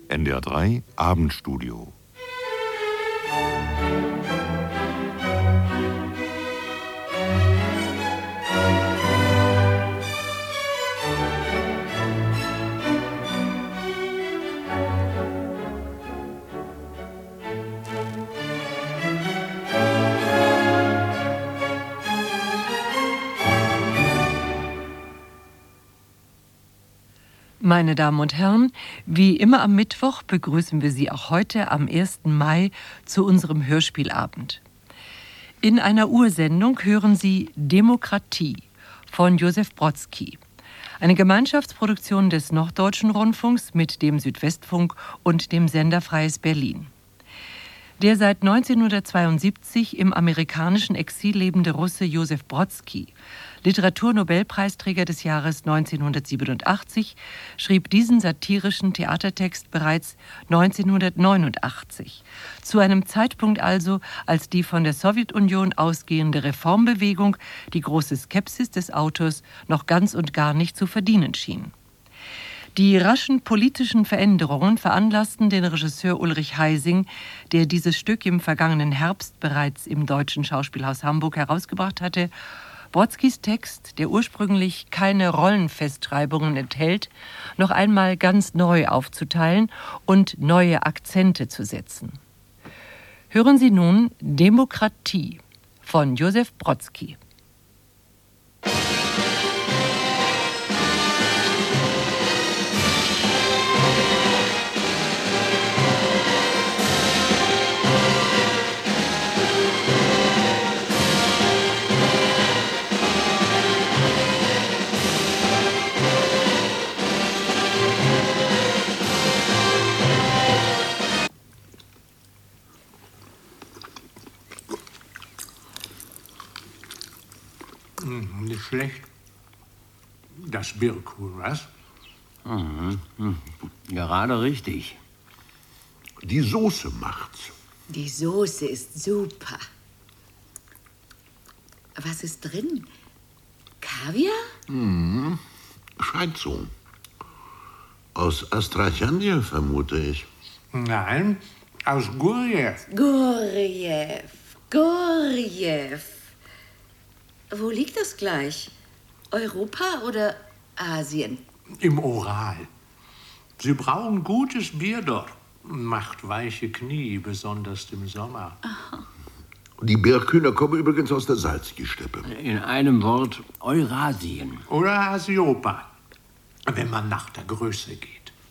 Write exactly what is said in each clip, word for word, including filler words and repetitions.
N D R drei Abendstudio. Meine Damen und Herren, wie immer am Mittwoch begrüßen wir Sie auch heute am ersten Mai zu unserem Hörspielabend. In einer Ursendung hören Sie Demokratie von Josef Brodsky, eine Gemeinschaftsproduktion des Norddeutschen Rundfunks mit dem Südwestfunk und dem Sender Freies Berlin. Der seit neunzehnhundertzweiundsiebzig im amerikanischen Exil lebende Russe Josef Brodsky, Literaturnobelpreisträger des Jahres neunzehnhundertsiebenundachtzig, schrieb diesen satirischen Theatertext bereits neunzehnhundertneunundachtzig, zu einem Zeitpunkt also, als die von der Sowjetunion ausgehende Reformbewegung die große Skepsis des Autors noch ganz und gar nicht zu verdienen schien. Die raschen politischen Veränderungen veranlassten den Regisseur Ulrich Heising, der dieses Stück im vergangenen Herbst bereits im Deutschen Schauspielhaus Hamburg herausgebracht hatte, Brodskys Text, der ursprünglich keine Rollenfestschreibungen enthält, noch einmal ganz neu aufzuteilen und neue Akzente zu setzen. Hören Sie nun Demokratie von Josef Brodsky. Nicht schlecht. Das Birkhuhn, was? Mhm. Mhm. Gerade richtig. Die Soße macht's. Die Soße ist super. Was ist drin? Kaviar? Mhm. Scheint so. Aus Astrachanien, vermute ich. Nein, aus Gurjew. Gurjew. Gurjew. Wo liegt das gleich? Europa oder Asien? Im Ural. Sie brauchen gutes Bier dort. Macht weiche Knie, besonders im Sommer. Aha. Die Birkhühner kommen übrigens aus der Salzgisteppe. In einem Wort Eurasien. Oder Asiopa, wenn man nach der Größe geht.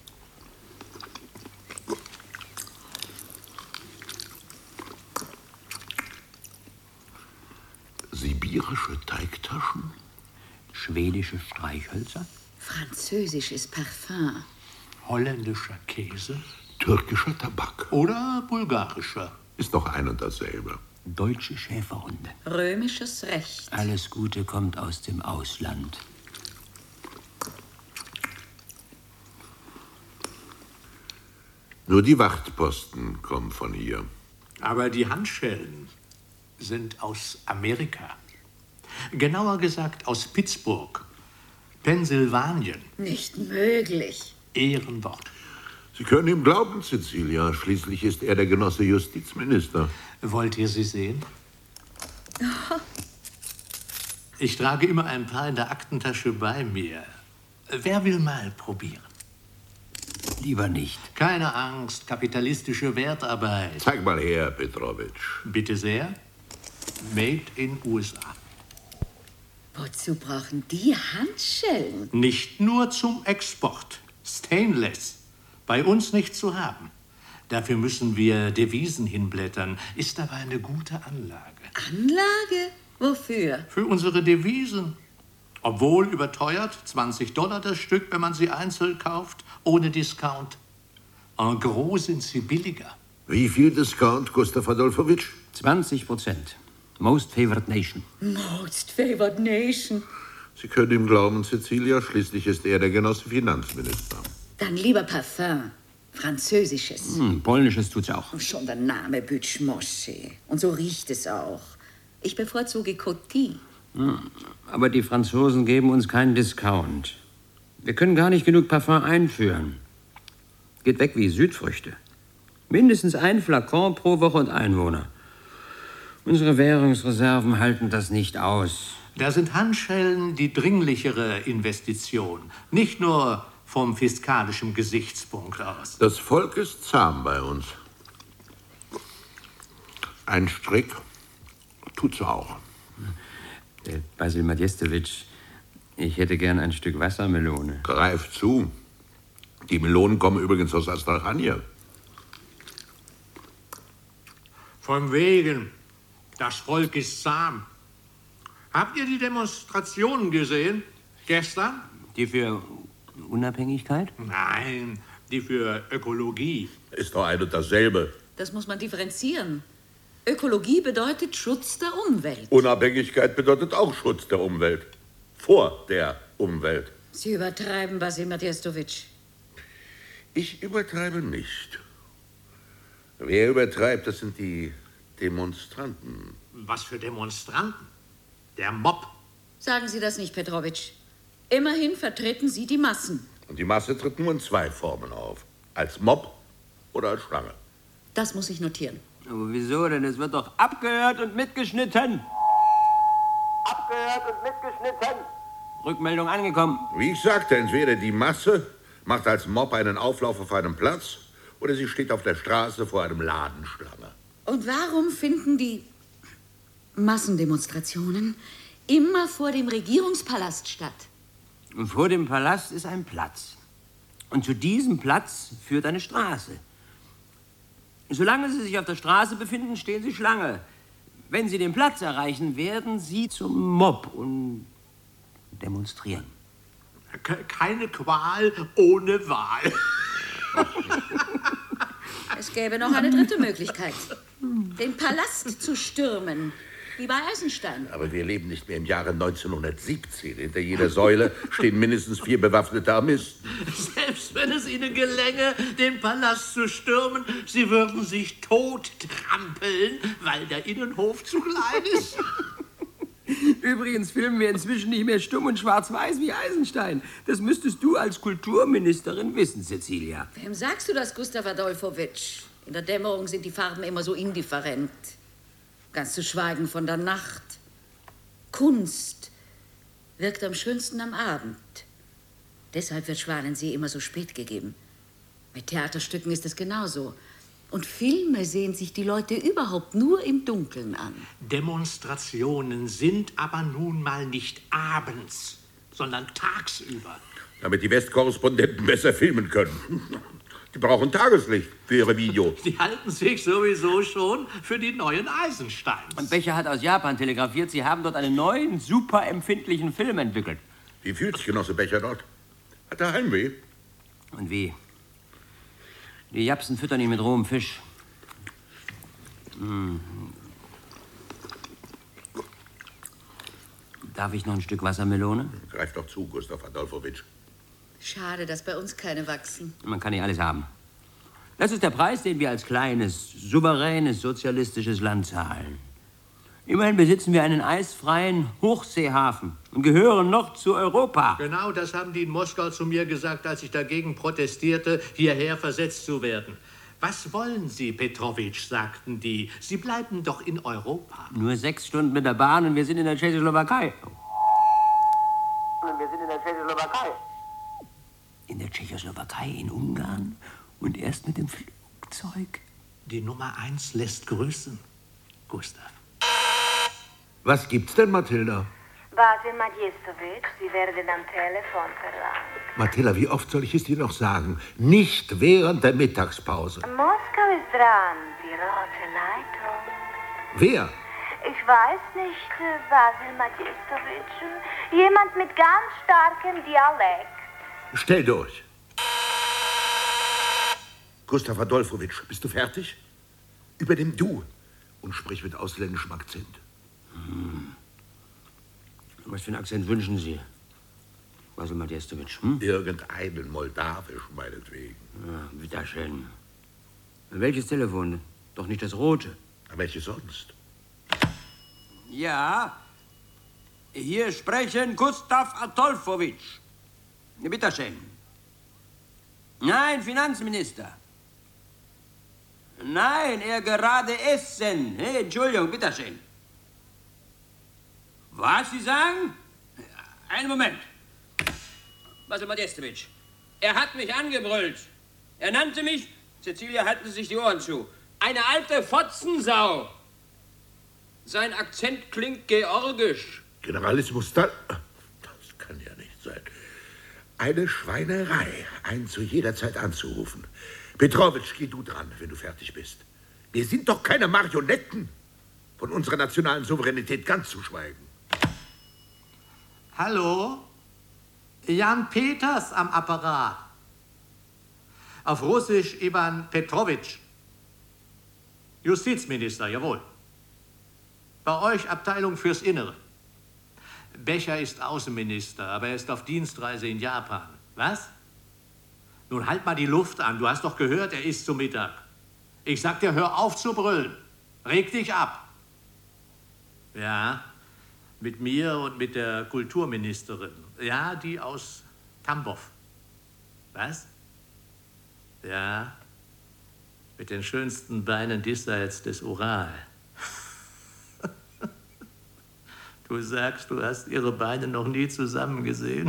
Sibirische Teigtaschen? Schwedische Streichhölzer? Französisches Parfum. Holländischer Käse? Türkischer Tabak? Oder bulgarischer? Ist doch ein und dasselbe. Deutsche Schäferhunde. Römisches Recht. Alles Gute kommt aus dem Ausland. Nur die Wachtposten kommen von hier. Aber die Handschellen sind aus Amerika. Genauer gesagt aus Pittsburgh, Pennsylvanien. Nicht möglich. Ehrenwort. Sie können ihm glauben, Cecilia. Schließlich ist er der Genosse Justizminister. Wollt ihr sie sehen? Ich trage immer ein paar in der Aktentasche bei mir. Wer will mal probieren? Lieber nicht. Keine Angst, kapitalistische Wertarbeit. Zeig mal her, Petrowitsch. Bitte sehr. Made in U S A. Wozu brauchen die Handschellen? Nicht nur zum Export. Stainless. Bei uns nicht zu haben. Dafür müssen wir Devisen hinblättern. Ist aber eine gute Anlage. Anlage? Wofür? Für unsere Devisen. Obwohl überteuert, zwanzig Dollar das Stück, wenn man sie einzeln kauft, ohne Discount. En gros sind sie billiger. Wie viel Discount, Gustav Adolfowitsch? zwanzig Prozent. Most Favored Nation. Most Favored Nation. Sie können ihm glauben, Cecilia. Schließlich ist er der Genosse Finanzminister. Dann lieber Parfum. Französisches. Hm, Polnisches tut's auch. Schon der Name Bütschmosche. Und so riecht es auch. Ich bevorzuge Coty. Hm, aber die Franzosen geben uns keinen Discount. Wir können gar nicht genug Parfum einführen. Geht weg wie Südfrüchte. Mindestens ein Flakon pro Woche und Einwohner. Unsere Währungsreserven halten das nicht aus. Da sind Handschellen die dringlichere Investition. Nicht nur vom fiskalischen Gesichtspunkt aus. Das Volk ist zahm bei uns. Ein Strick tut's auch. Äh, Basil Madjestowitsch, ich hätte gern ein Stück Wassermelone. Greif zu. Die Melonen kommen übrigens aus Astrachanien. Von wegen. Das Volk ist zahm. Habt ihr die Demonstrationen gesehen? Gestern? Die für Unabhängigkeit? Nein, die für Ökologie. Ist doch ein und dasselbe. Das muss man differenzieren. Ökologie bedeutet Schutz der Umwelt. Unabhängigkeit bedeutet auch Schutz der Umwelt. Vor der Umwelt. Sie übertreiben, Basil Madjestowitsch. Ich übertreibe nicht. Wer übertreibt, das sind die Demonstranten. Was für Demonstranten? Der Mob. Sagen Sie das nicht, Petrowitsch. Immerhin vertreten Sie die Massen. Und die Masse tritt nur in zwei Formen auf. Als Mob oder als Schlange. Das muss ich notieren. Aber wieso denn? Es wird doch abgehört und mitgeschnitten. Abgehört und mitgeschnitten. Rückmeldung angekommen. Wie ich sagte, entweder die Masse macht als Mob einen Auflauf auf einem Platz oder sie steht auf der Straße vor einem Ladenschlange. Und warum finden die Massendemonstrationen immer vor dem Regierungspalast statt? Und vor dem Palast ist ein Platz. Und zu diesem Platz führt eine Straße. Solange Sie sich auf der Straße befinden, stehen Sie Schlange. Wenn Sie den Platz erreichen, werden Sie zum Mob und demonstrieren. Keine Qual ohne Wahl. Es gäbe noch eine dritte Möglichkeit. Den Palast zu stürmen, wie bei Eisenstein. Aber wir leben nicht mehr im Jahre neunzehnhundertsiebzehn. Hinter jeder Säule stehen mindestens vier bewaffnete Armisten. Selbst wenn es ihnen gelänge, den Palast zu stürmen, sie würden sich tot trampeln, weil der Innenhof zu klein ist. Übrigens filmen wir inzwischen nicht mehr stumm und schwarz-weiß wie Eisenstein. Das müsstest du als Kulturministerin wissen, Cecilia. Wem sagst du das, Gustav Adolfowitsch? In der Dämmerung sind die Farben immer so indifferent. Ganz zu schweigen von der Nacht. Kunst wirkt am schönsten am Abend. Deshalb wird Schwanensee immer so spät gegeben. Mit Theaterstücken ist es genauso. Und Filme sehen sich die Leute überhaupt nur im Dunkeln an. Demonstrationen sind aber nun mal nicht abends, sondern tagsüber. Damit die Westkorrespondenten besser filmen können. Die brauchen Tageslicht für ihre Videos. Die halten sich sowieso schon für die neuen Eisensteins. Und Becher hat aus Japan telegrafiert, Sie haben dort einen neuen, super empfindlichen Film entwickelt. Wie fühlt sich Genosse Becher dort? Hat er Heimweh? Und wie? Die Japsen füttern ihn mit rohem Fisch. Hm. Darf ich noch ein Stück Wassermelone? Greif doch zu, Gustav Adolfowitsch. Schade, dass bei uns keine wachsen. Man kann nicht alles haben. Das ist der Preis, den wir als kleines, souveränes, sozialistisches Land zahlen. Immerhin besitzen wir einen eisfreien Hochseehafen und gehören noch zu Europa. Genau das haben die in Moskau zu mir gesagt, als ich dagegen protestierte, hierher versetzt zu werden. Was wollen Sie, Petrowitsch, sagten die. Sie bleiben doch in Europa. Nur sechs Stunden mit der Bahn und wir sind in der Tschechoslowakei. Und wir sind in der Tschechoslowakei. In der Tschechoslowakei, in Ungarn und erst mit dem Flugzeug. Die Nummer eins lässt grüßen, Gustav. Was gibt's denn, Mathilda? Basil Madjestowitsch, Sie werden am Telefon verlangt. Mathilda, wie oft soll ich es dir noch sagen? Nicht während der Mittagspause. Moskau ist dran, die rote Leitung. Wer? Ich weiß nicht, äh, Basil Madjestowitsch. Jemand mit ganz starkem Dialekt. Stell durch. Gustav Adolfowitsch, bist du fertig? Übernimm du und sprich mit ausländischem Akzent. Hm. Was für einen Akzent wünschen Sie, Basil Madjestowitsch? Hm? Irgendeinen moldawisch, meinetwegen. Ja, bitteschön. Welches Telefon? Doch nicht das rote. Welches sonst? Ja, hier sprechen Gustav Adolfowitsch. Bitteschön. Nein, Finanzminister. Nein, er gerade essen. Hey, Entschuldigung, bitteschön. Was Sie sagen? Einen Moment. Basil Modestowitsch, er hat mich angebrüllt. Er nannte mich, Cecilia, halten Sie sich die Ohren zu, eine alte Fotzensau. Sein Akzent klingt georgisch. Generalismus, das, das kann ja nicht sein. Eine Schweinerei, einen zu jeder Zeit anzurufen. Petrowitsch, geh du dran, wenn du fertig bist. Wir sind doch keine Marionetten. Von unserer nationalen Souveränität ganz zu schweigen. Hallo? Jan Peters am Apparat. Auf Russisch Iwan Petrowitsch. Justizminister, jawohl. Bei euch Abteilung fürs Innere. Becher ist Außenminister, aber er ist auf Dienstreise in Japan. Was? Nun halt mal die Luft an. Du hast doch gehört, er isst zu Mittag. Ich sag dir, hör auf zu brüllen. Reg dich ab. Ja, mit mir und mit der Kulturministerin. Ja, die aus Tambov. Was? Ja, mit den schönsten Beinen diesseits des Ural. Du sagst, du hast ihre Beine noch nie zusammen gesehen.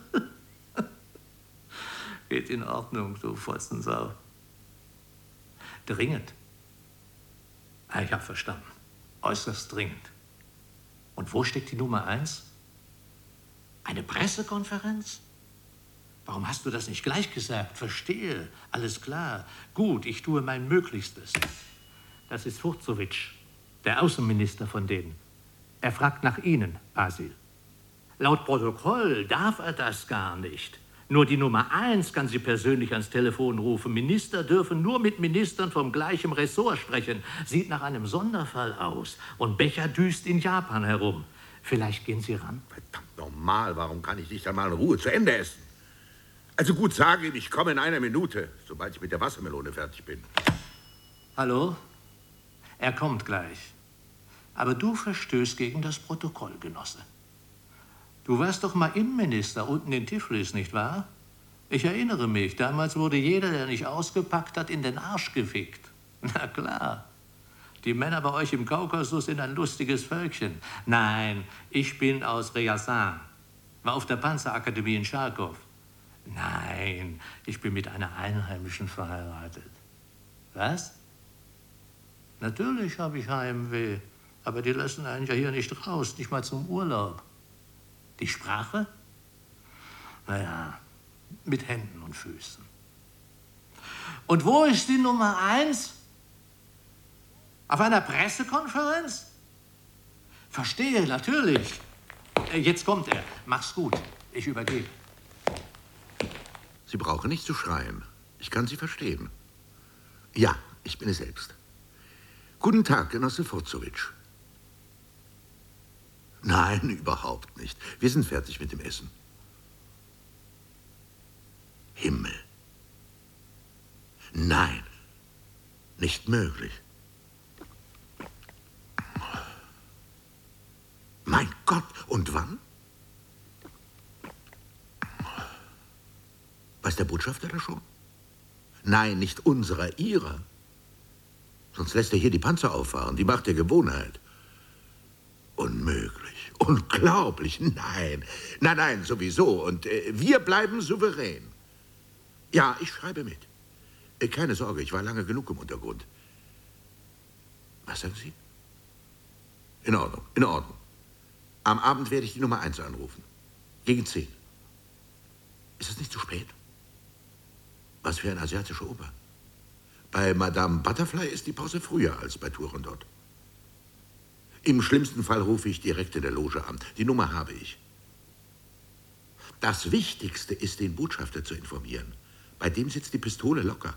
Geht in Ordnung, du Fotzensau. Dringend. Ah, ich hab verstanden. Äußerst dringend. Und wo steckt die Nummer eins? Eine Pressekonferenz? Warum hast du das nicht gleich gesagt? Verstehe. Alles klar. Gut, ich tue mein Möglichstes. Das ist Furzowitsch, der Außenminister von denen. Er fragt nach Ihnen, Basil. Laut Protokoll darf er das gar nicht. Nur die Nummer eins kann Sie persönlich ans Telefon rufen. Minister dürfen nur mit Ministern vom gleichen Ressort sprechen. Sieht nach einem Sonderfall aus. Und Becher düst in Japan herum. Vielleicht gehen Sie ran? Verdammt normal, warum kann ich nicht einmal in Ruhe zu Ende essen? Also gut, sage ihm, ich komme in einer Minute, sobald ich mit der Wassermelone fertig bin. Hallo? Er kommt gleich. Aber du verstößt gegen das Protokoll, Genosse. Du warst doch mal Innenminister unten in Tiflis, nicht wahr? Ich erinnere mich, damals wurde jeder, der nicht ausgepackt hat, in den Arsch gefickt. Na klar. Die Männer bei euch im Kaukasus sind ein lustiges Völkchen. Nein, ich bin aus Ryazan. War auf der Panzerakademie in Charkow. Nein, ich bin mit einer Einheimischen verheiratet. Was? Natürlich habe ich Heimweh. Aber die lassen einen ja hier nicht raus, nicht mal zum Urlaub. Die Sprache? Naja, mit Händen und Füßen. Und wo ist die Nummer eins? Auf einer Pressekonferenz? Verstehe, natürlich. Jetzt kommt er. Mach's gut. Ich übergebe. Sie brauchen nicht zu schreien. Ich kann Sie verstehen. Ja, ich bin es selbst. Guten Tag, Genosse Furzowitsch. Nein, überhaupt nicht. Wir sind fertig mit dem Essen. Himmel. Nein, nicht möglich. Mein Gott, und wann? Weiß der Botschafter das schon? Nein, nicht unserer, ihrer. Sonst lässt er hier die Panzer auffahren, die Macht der Gewohnheit. Unmöglich, unglaublich, nein, nein, nein, sowieso. Und äh, wir bleiben souverän. Ja, ich schreibe mit. Äh, keine Sorge, ich war lange genug im Untergrund. Was sagen Sie? In Ordnung, in Ordnung. Am Abend werde ich die Nummer eins anrufen. Gegen zehn. Ist es nicht zu spät? Was für eine asiatische Oper. Bei Madame Butterfly ist die Pause früher als bei Turandot. Im schlimmsten Fall rufe ich direkt in der Loge an. Die Nummer habe ich. Das Wichtigste ist, den Botschafter zu informieren. Bei dem sitzt die Pistole locker.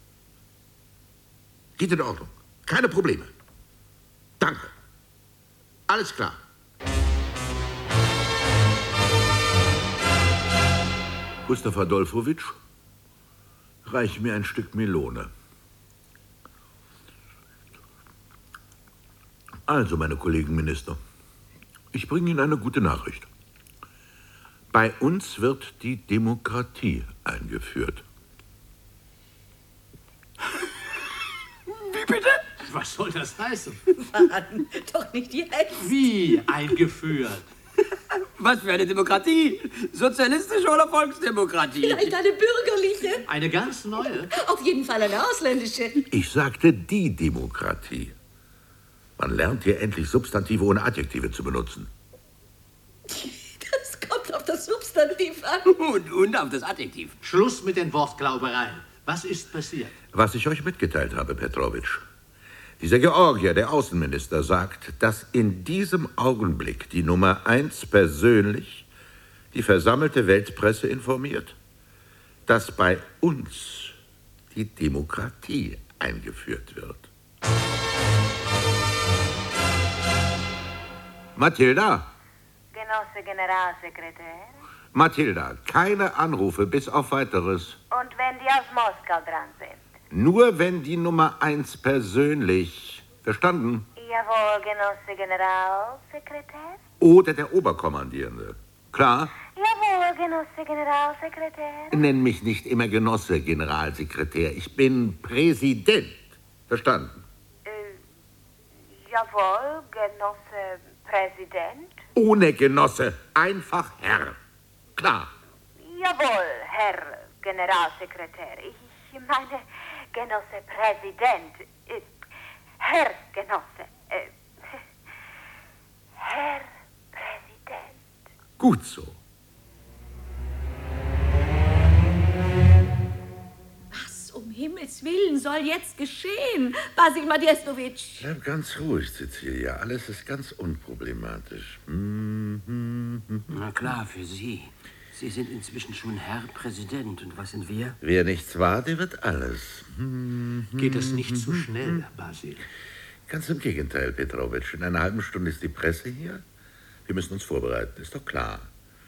Geht in Ordnung. Keine Probleme. Danke. Alles klar. Gustav Adolfowitsch, reich mir ein Stück Melone. Also, meine Kollegen Minister, ich bringe Ihnen eine gute Nachricht. Bei uns wird die Demokratie eingeführt. Wie bitte? Was soll das heißen? Verraten doch nicht jetzt. Wie eingeführt? Was für eine Demokratie? Sozialistische oder Volksdemokratie? Vielleicht eine bürgerliche. Eine ganz neue? Auf jeden Fall eine ausländische. Ich sagte die Demokratie. Man lernt hier endlich Substantive ohne Adjektive zu benutzen. Das kommt auf das Substantiv an. Und, und auf das Adjektiv. Schluss mit den Wortglaubereien. Was ist passiert? Was ich euch mitgeteilt habe, Petrowitsch. Dieser Georgier, der Außenminister, sagt, dass in diesem Augenblick die Nummer eins persönlich die versammelte Weltpresse informiert, dass bei uns die Demokratie eingeführt wird. Mathilda? Genosse Generalsekretär. Mathilda, keine Anrufe bis auf Weiteres. Und wenn die aus Moskau dran sind? Nur wenn die Nummer eins persönlich. Verstanden? Jawohl, Genosse Generalsekretär. Oder der Oberkommandierende. Klar? Jawohl, Genosse Generalsekretär. Nenn mich nicht immer Genosse, Generalsekretär. Ich bin Präsident. Verstanden? Äh, jawohl, Genosse Präsident. Ohne Genosse. Einfach Herr. Klar. Jawohl, Herr Generalsekretär. Ich meine, Genosse Präsident. Äh, Herr Genosse. Äh, Herr Präsident. Gut so. Was um Himmels Willen soll jetzt geschehen, Basil Madjesnowitsch? Bleib ganz ruhig, Cecilia. Alles ist ganz unproblematisch. Hm, hm, hm. Na klar, für Sie. Sie sind inzwischen schon Herr Präsident. Und was sind wir? Wer nichts war, der wird alles. Geht es nicht zu schnell, Basil? Ganz im Gegenteil, Petrowitsch. In einer halben Stunde ist die Presse hier. Wir müssen uns vorbereiten, ist doch klar.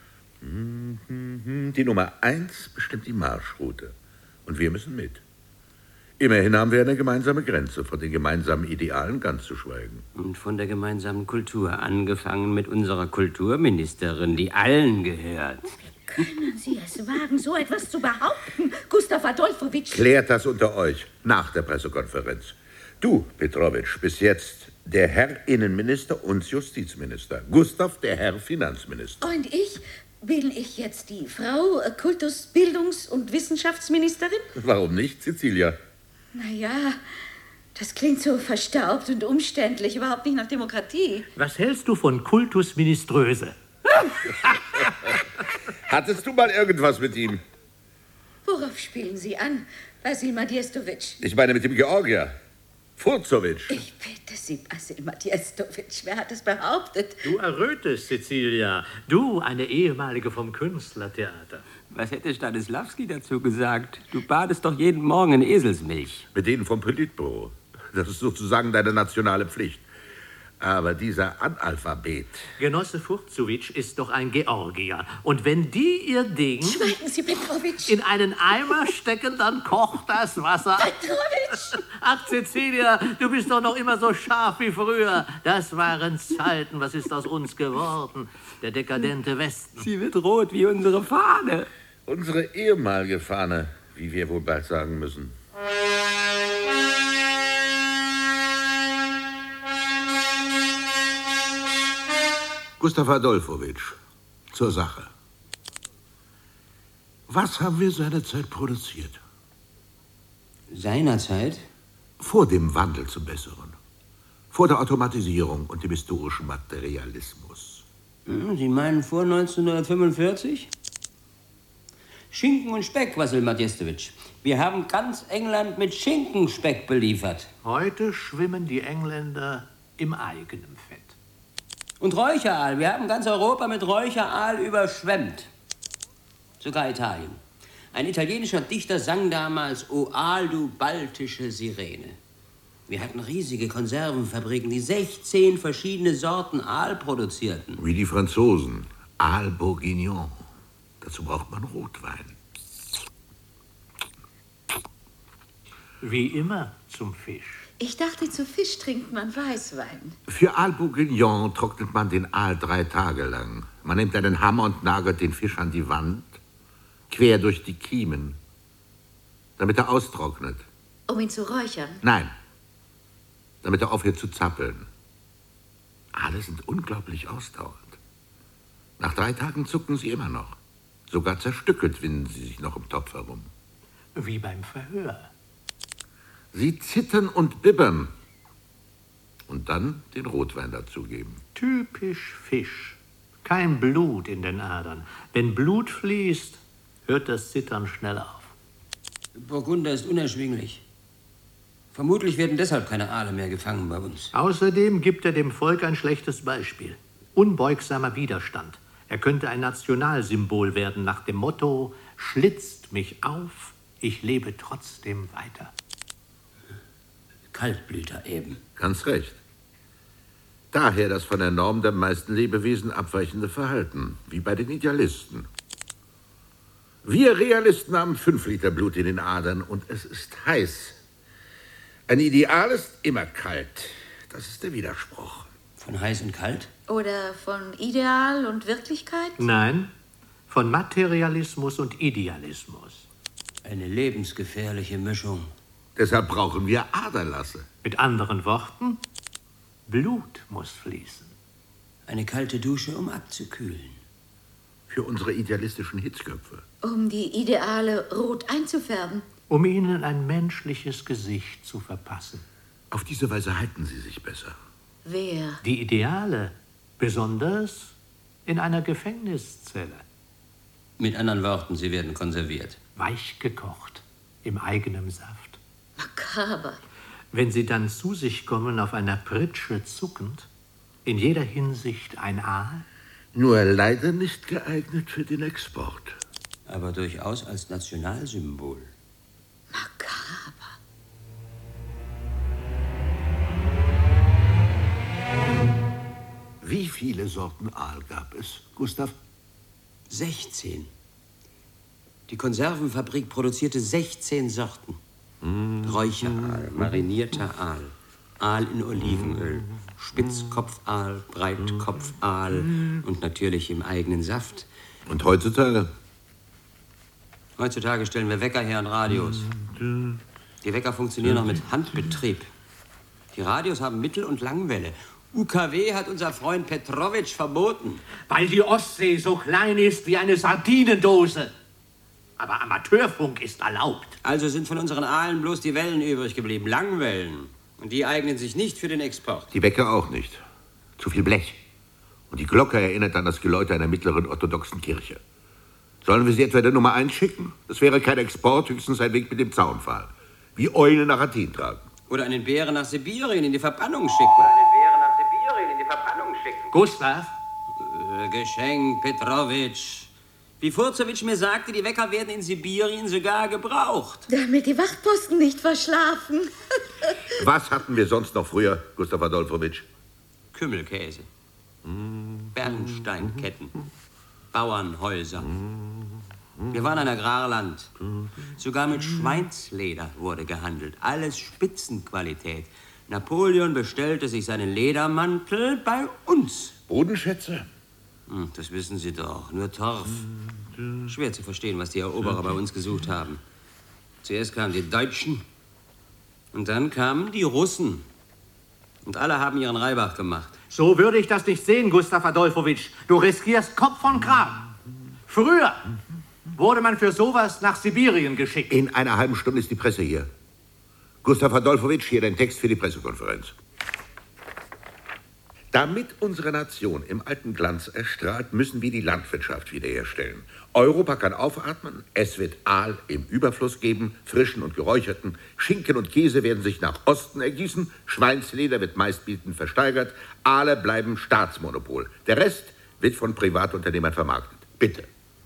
Die Nummer eins bestimmt die Marschroute. Und wir müssen mit. Immerhin haben wir eine gemeinsame Grenze, von den gemeinsamen Idealen ganz zu schweigen. Und von der gemeinsamen Kultur, angefangen mit unserer Kulturministerin, die allen gehört. Können Sie es wagen, so etwas zu behaupten, Gustav Adolfowitsch? Klärt das unter euch nach der Pressekonferenz. Du, Petrowitsch, bist jetzt der Herr Innenminister und Justizminister. Gustav, der Herr Finanzminister. Und ich? Bin ich jetzt die Frau äh, Kultus-, Bildungs- und Wissenschaftsministerin? Warum nicht, Cecilia? Naja, das klingt so verstaubt und umständlich, überhaupt nicht nach Demokratie. Was hältst du von Cultus Ministröse? Hattest du mal irgendwas mit ihm? Worauf spielen Sie an, Basil Madjesnowitsch? Ich meine mit dem Georgier. Furzowitsch. Ich bitte Sie, Basil Madjesnowitsch, wer hat es behauptet? Du errötest, Cecilia. Du, eine ehemalige vom Künstlertheater. Was hätte Stanislavski dazu gesagt? Du badest doch jeden Morgen in Eselsmilch. Mit denen vom Politbüro. Das ist sozusagen deine nationale Pflicht. Aber dieser Analphabet... Genosse Furzowitsch ist doch ein Georgier. Und wenn die ihr Ding... Schweigen Sie, Petrowitsch. ...in einen Eimer stecken, dann kocht das Wasser. Petrowitsch! Ach, Cecilia, du bist doch noch immer so scharf wie früher. Das waren Zeiten. Was ist aus uns geworden? Der dekadente Westen. Sie wird rot wie unsere Fahne. Unsere ehemalige Fahne, wie wir wohl bald sagen müssen. Gustav Adolfowitsch, zur Sache. Was haben wir seinerzeit produziert? Seinerzeit? Vor dem Wandel zum Besseren. Vor der Automatisierung und dem historischen Materialismus. Sie meinen vor neunzehnhundertfünfundvierzig? Schinken und Speck, Basil Madjesnowitsch. Wir haben ganz England mit Schinkenspeck beliefert. Heute schwimmen die Engländer im eigenen Fett. Und Räucheraal. Wir haben ganz Europa mit Räucheraal überschwemmt. Sogar Italien. Ein italienischer Dichter sang damals: O Aal, du baltische Sirene. Wir hatten riesige Konservenfabriken, die sechzehn verschiedene Sorten Aal produzierten. Wie die Franzosen. Aal Bourguignon. Dazu braucht man Rotwein. Wie immer zum Fisch. Ich dachte, zu Fisch trinkt man Weißwein. Für Aal Bourguignon trocknet man den Aal drei Tage lang. Man nimmt einen Hammer und nagelt den Fisch an die Wand, quer durch die Kiemen, damit er austrocknet. Um ihn zu räuchern? Nein, damit er aufhört zu zappeln. Alle sind unglaublich ausdauernd. Nach drei Tagen zucken sie immer noch. Sogar zerstückelt winden sie sich noch im Topf herum. Wie beim Verhör. Sie zittern und bibbern. Und dann den Rotwein dazugeben. Typisch Fisch. Kein Blut in den Adern. Wenn Blut fließt, hört das Zittern schnell auf. Burgunder ist unerschwinglich. Vermutlich werden deshalb keine Aale mehr gefangen bei uns. Außerdem gibt er dem Volk ein schlechtes Beispiel. Unbeugsamer Widerstand. Er könnte ein Nationalsymbol werden nach dem Motto: Schlitzt mich auf, ich lebe trotzdem weiter. Kaltblüter eben. Ganz recht. Daher das von der Norm der meisten Lebewesen abweichende Verhalten, wie bei den Idealisten. Wir Realisten haben fünf Liter Blut in den Adern und es ist heiß. Ein Ideal ist immer kalt. Das ist der Widerspruch. Von heiß und kalt? Oder von Ideal und Wirklichkeit? Nein, von Materialismus und Idealismus. Eine lebensgefährliche Mischung. Deshalb brauchen wir Aderlasse. Mit anderen Worten, Blut muss fließen. Eine kalte Dusche, um abzukühlen. Für unsere idealistischen Hitzköpfe. Um die Ideale rot einzufärben. Um ihnen ein menschliches Gesicht zu verpassen. Auf diese Weise halten sie sich besser. Wer? Die Ideale, besonders in einer Gefängniszelle. Mit anderen Worten, sie werden konserviert. Weich gekocht, im eigenen Saft. Makaber. Wenn sie dann zu sich kommen, auf einer Pritsche zuckend, in jeder Hinsicht ein Aal. Nur leider nicht geeignet für den Export. Aber durchaus als Nationalsymbol. Makaber. Wie viele Sorten Aal gab es, Gustav? sechzehn. Die Konservenfabrik produzierte sechzehn Sorten. Mm. Räucheraal, marinierter Aal, Aal in Olivenöl, Spitzkopfaal, Breitkopfaal und natürlich im eigenen Saft. Und heutzutage? Heutzutage stellen wir Wecker her und Radios. Die Wecker funktionieren noch mit Handbetrieb. Die Radios haben Mittel- und Langwelle. U K W hat unser Freund Petrowitsch verboten. Weil die Ostsee so klein ist wie eine Sardinendose. Aber Amateurfunk ist erlaubt. Also sind von unseren Aalen bloß die Wellen übrig geblieben, Langwellen. Und die eignen sich nicht für den Export. Die Wecker auch nicht. Zu viel Blech. Und die Glocke erinnert an das Geläute einer mittleren orthodoxen Kirche. Sollen wir sie etwa der Nummer eins schicken? Das wäre kein Export, höchstens ein Weg mit dem Zaunpfahl. Wie Eulen nach Athen tragen. Oder einen Bären nach Sibirien in die Verbannung schicken. Oder einen Bären nach Sibirien in die Verbannung schicken. Gustav? Äh, Geschenk, Petrowitsch. Wie Furzowitsch mir sagte, die Wecker werden in Sibirien sogar gebraucht. Damit die Wachtposten nicht verschlafen. Was hatten wir sonst noch früher, Gustav Adolfowitsch? Kümmelkäse. Bernsteinketten. Bauernhäuser. Wir waren ein Agrarland. Sogar mit Schweinsleder wurde gehandelt. Alles Spitzenqualität. Napoleon bestellte sich seinen Ledermantel bei uns. Bodenschätze? Hm, das wissen Sie doch. Nur Torf. Schwer zu verstehen, was die Eroberer bei uns gesucht haben. Zuerst kamen die Deutschen. Und dann kamen die Russen. Und alle haben ihren Reibach gemacht. So würde ich das nicht sehen, Gustav Adolfowitsch. Du riskierst Kopf und Kragen. Früher wurde man für sowas nach Sibirien geschickt. In einer halben Stunde ist die Presse hier. Gustav Adolfowitsch, hier dein Text für die Pressekonferenz. Damit unsere Nation im alten Glanz erstrahlt, müssen wir die Landwirtschaft wiederherstellen. Europa kann aufatmen, es wird Aal im Überfluss geben, frischen und geräucherten. Schinken und Käse werden sich nach Osten ergießen, Schweinsleder wird meistbietend versteigert, Aale bleiben Staatsmonopol. Der Rest wird von Privatunternehmern vermarktet. Bitte.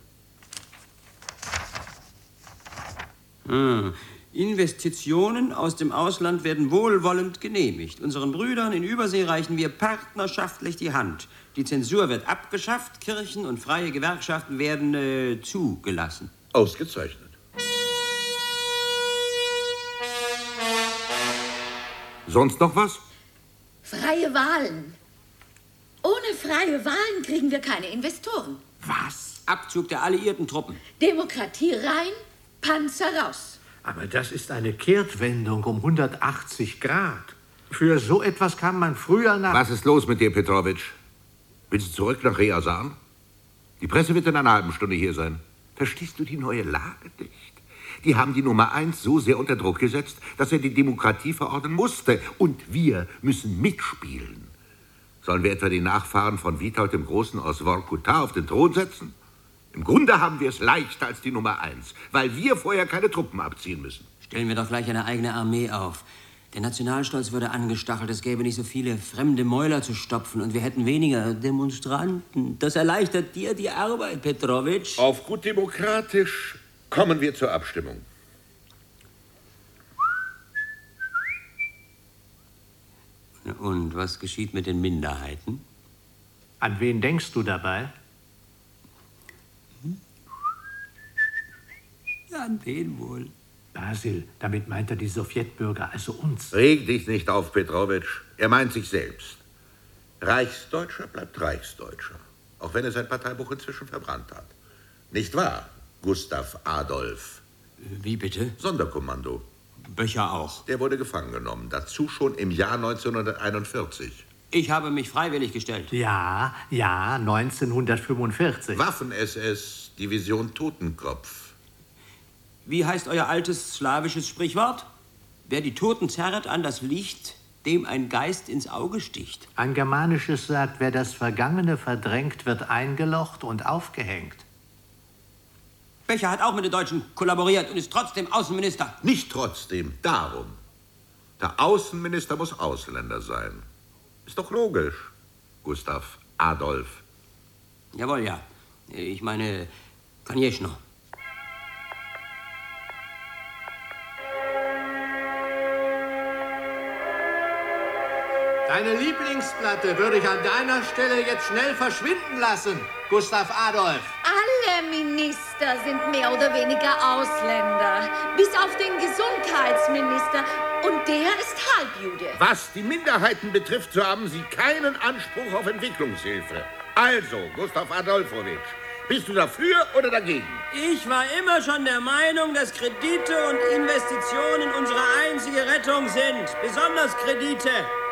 Hm. Investitionen aus dem Ausland werden wohlwollend genehmigt. Unseren Brüdern in Übersee reichen wir partnerschaftlich die Hand. Die Zensur wird abgeschafft, Kirchen und freie Gewerkschaften werden äh, zugelassen. Ausgezeichnet. Sonst noch was? Freie Wahlen. Ohne freie Wahlen kriegen wir keine Investoren. Was? Abzug der alliierten Truppen. Demokratie rein, Panzer raus. Aber das ist eine Kehrtwendung um hundertachtzig Grad. Für so etwas kam man früher nach... Was ist los mit dir, Petrovic? Willst du zurück nach Ryazan? Die Presse wird in einer halben Stunde hier sein. Verstehst du die neue Lage nicht? Die haben die Nummer eins so sehr unter Druck gesetzt, dass er die Demokratie verordnen musste. Und wir müssen mitspielen. Sollen wir etwa die Nachfahren von Witold dem Großen aus Vorkuta auf den Thron setzen? Im Grunde haben wir es leichter als die Nummer eins, weil wir vorher keine Truppen abziehen müssen. Stellen wir doch gleich eine eigene Armee auf. Der Nationalstolz würde angestachelt, es gäbe nicht so viele fremde Mäuler zu stopfen und wir hätten weniger Demonstranten. Das erleichtert dir die Arbeit, Petrovic. Auf gut demokratisch kommen wir zur Abstimmung. Und was geschieht mit den Minderheiten? An wen denkst du dabei? Hm? Ja, an wen wohl? Basil, damit meint er die Sowjetbürger, also uns. Reg dich nicht auf, Petrovic. Er meint sich selbst. Reichsdeutscher bleibt Reichsdeutscher, auch wenn er sein Parteibuch inzwischen verbrannt hat. Nicht wahr, Gustav Adolf? Wie bitte? Sonderkommando. Böcher auch. Der wurde gefangen genommen, dazu schon im Jahr neunzehnhunderteinundvierzig. Ich habe mich freiwillig gestellt. Ja, ja, neunzehnhundertfünfundvierzig. Waffen-S S, Division Totenkopf. Wie heißt euer altes slawisches Sprichwort? Wer die Toten zerrt an das Licht, dem ein Geist ins Auge sticht. Ein germanisches sagt, wer das Vergangene verdrängt, wird eingelocht und aufgehängt. Becher hat auch mit den Deutschen kollaboriert und ist trotzdem Außenminister. Nicht trotzdem, darum. Der Außenminister muss Ausländer sein. Ist doch logisch, Gustav Adolf. Jawohl, ja. Ich meine, Konieschno. Deine Lieblingsplatte würde ich an deiner Stelle jetzt schnell verschwinden lassen, Gustav Adolf. Alle Minister sind mehr oder weniger Ausländer, bis auf den Gesundheitsminister. Und der ist Halbjude. Was die Minderheiten betrifft, so haben sie keinen Anspruch auf Entwicklungshilfe. Also, Gustav Adolfowitsch, bist du dafür oder dagegen? Ich war immer schon der Meinung, dass Kredite und Investitionen unsere einzige Rettung sind. Besonders Kredite.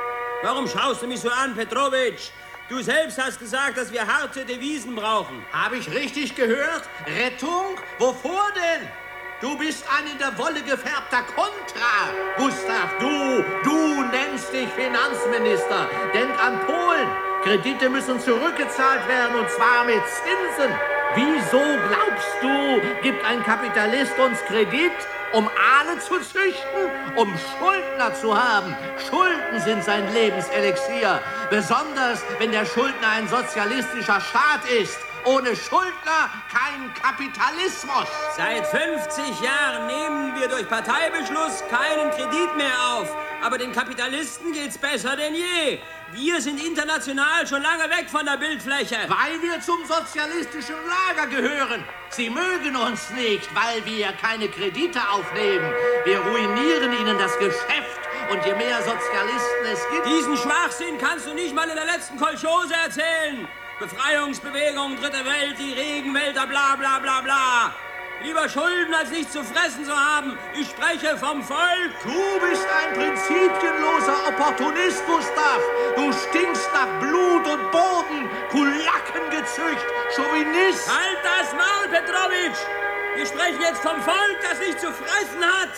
Warum schaust du mich so an, Petrovic? Du selbst hast gesagt, dass wir harte Devisen brauchen. Habe ich richtig gehört? Rettung? Wovor denn? Du bist ein in der Wolle gefärbter Kontra. Gustav, du, du nennst dich Finanzminister. Denk an Polen. Kredite müssen zurückgezahlt werden, und zwar mit Zinsen. Wieso glaubst du, gibt ein Kapitalist uns Kredit, um Aale zu züchten, um Schuldner zu haben? Schulden sind sein Lebenselixier. Besonders, wenn der Schuldner ein sozialistischer Staat ist. Ohne Schuldner kein Kapitalismus. Seit fünfzig Jahren nehmen wir durch Parteibeschluss keinen Kredit mehr auf. Aber den Kapitalisten geht's besser denn je. Wir sind international schon lange weg von der Bildfläche. Weil wir zum sozialistischen Lager gehören. Sie mögen uns nicht, weil wir keine Kredite aufnehmen. Wir ruinieren ihnen das Geschäft. Und je mehr Sozialisten es gibt... Diesen Schwachsinn kannst du nicht mal in der letzten Kolchose erzählen. Befreiungsbewegung, dritte Welt, die Regenwälder, bla bla bla bla. Lieber Schulden, als nichts zu fressen zu haben. Ich spreche vom Volk. Du bist ein prinzipienloser Opportunist, Gustav. Du stinkst nach Blut und Boden, Kulackengezücht, Chauvinist. Halt das Maul, Petrovic. Wir sprechen jetzt vom Volk, das nichts zu fressen hat.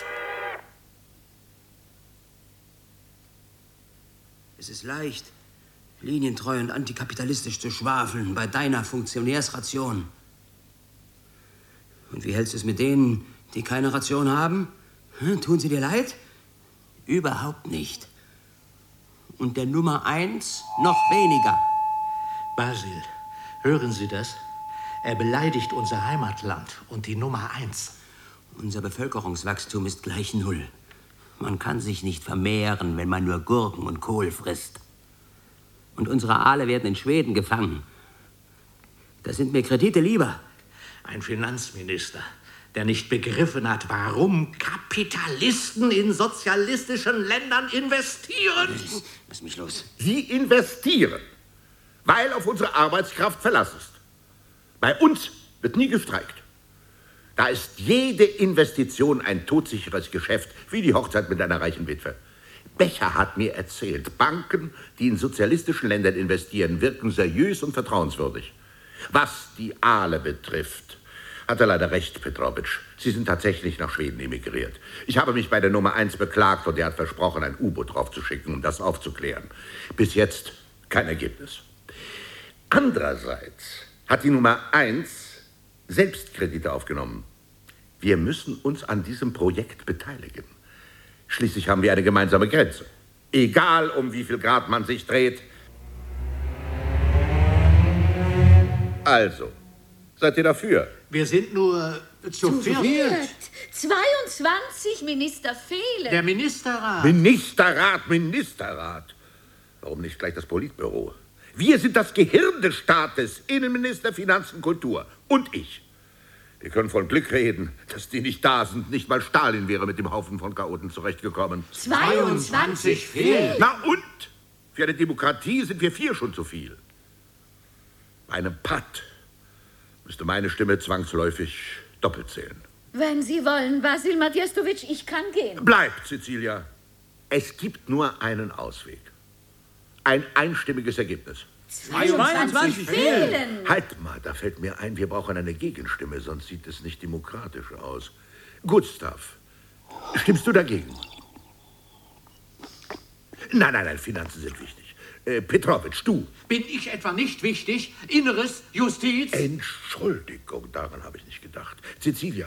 Es ist leicht, linientreu und antikapitalistisch zu schwafeln bei deiner Funktionärsration. Und wie hältst du es mit denen, die keine Ration haben? Hm, tun sie dir leid? Überhaupt nicht. Und der Nummer eins noch weniger. Basil, hören Sie das? Er beleidigt unser Heimatland und die Nummer eins. Unser Bevölkerungswachstum ist gleich null. Man kann sich nicht vermehren, wenn man nur Gurken und Kohl frisst. Und unsere Aale werden in Schweden gefangen. Da sind mir Kredite lieber. Ein Finanzminister, der nicht begriffen hat, warum Kapitalisten in sozialistischen Ländern investieren. Lass mich los. Sie investieren, weil auf unsere Arbeitskraft Verlass ist. Bei uns wird nie gestreikt. Da ist jede Investition ein todsicheres Geschäft, wie die Hochzeit mit einer reichen Witwe. Becher hat mir erzählt, Banken, die in sozialistischen Ländern investieren, wirken seriös und vertrauenswürdig. Was die Aale betrifft, hat er leider recht, Petrowitsch. Sie sind tatsächlich nach Schweden emigriert. Ich habe mich bei der Nummer eins beklagt und er hat versprochen, ein U-Boot draufzuschicken, um das aufzuklären. Bis jetzt kein Ergebnis. Andererseits hat die Nummer eins selbst Kredite aufgenommen. Wir müssen uns an diesem Projekt beteiligen. Schließlich haben wir eine gemeinsame Grenze. Egal, um wie viel Grad man sich dreht. Also, seid ihr dafür? Wir sind nur zu viert. zweiundzwanzig Minister fehlen. Der Ministerrat. Ministerrat, Ministerrat. Warum nicht gleich das Politbüro? Wir sind das Gehirn des Staates. Innenminister, Finanzen, Kultur. Und ich. Wir können von Glück reden, dass die nicht da sind. Nicht mal Stalin wäre mit dem Haufen von Chaoten zurechtgekommen. zweiundzwanzig fehlen. Na und? Für eine Demokratie sind wir vier schon zu viel. Bei einem Patt müsste meine Stimme zwangsläufig doppelt zählen. Wenn Sie wollen, Wasil Madjestowitsch, ich kann gehen. Bleibt, Cecilia. Es gibt nur einen Ausweg. Ein einstimmiges Ergebnis. zweiundzwanzig fehlen. Halt mal, da fällt mir ein, wir brauchen eine Gegenstimme, sonst sieht es nicht demokratisch aus. Gustav, stimmst du dagegen? Nein, nein, nein, Finanzen sind wichtig. Äh, Petrowitsch, du. Bin ich etwa nicht wichtig? Inneres, Justiz? Entschuldigung, daran habe ich nicht gedacht. Cecilia.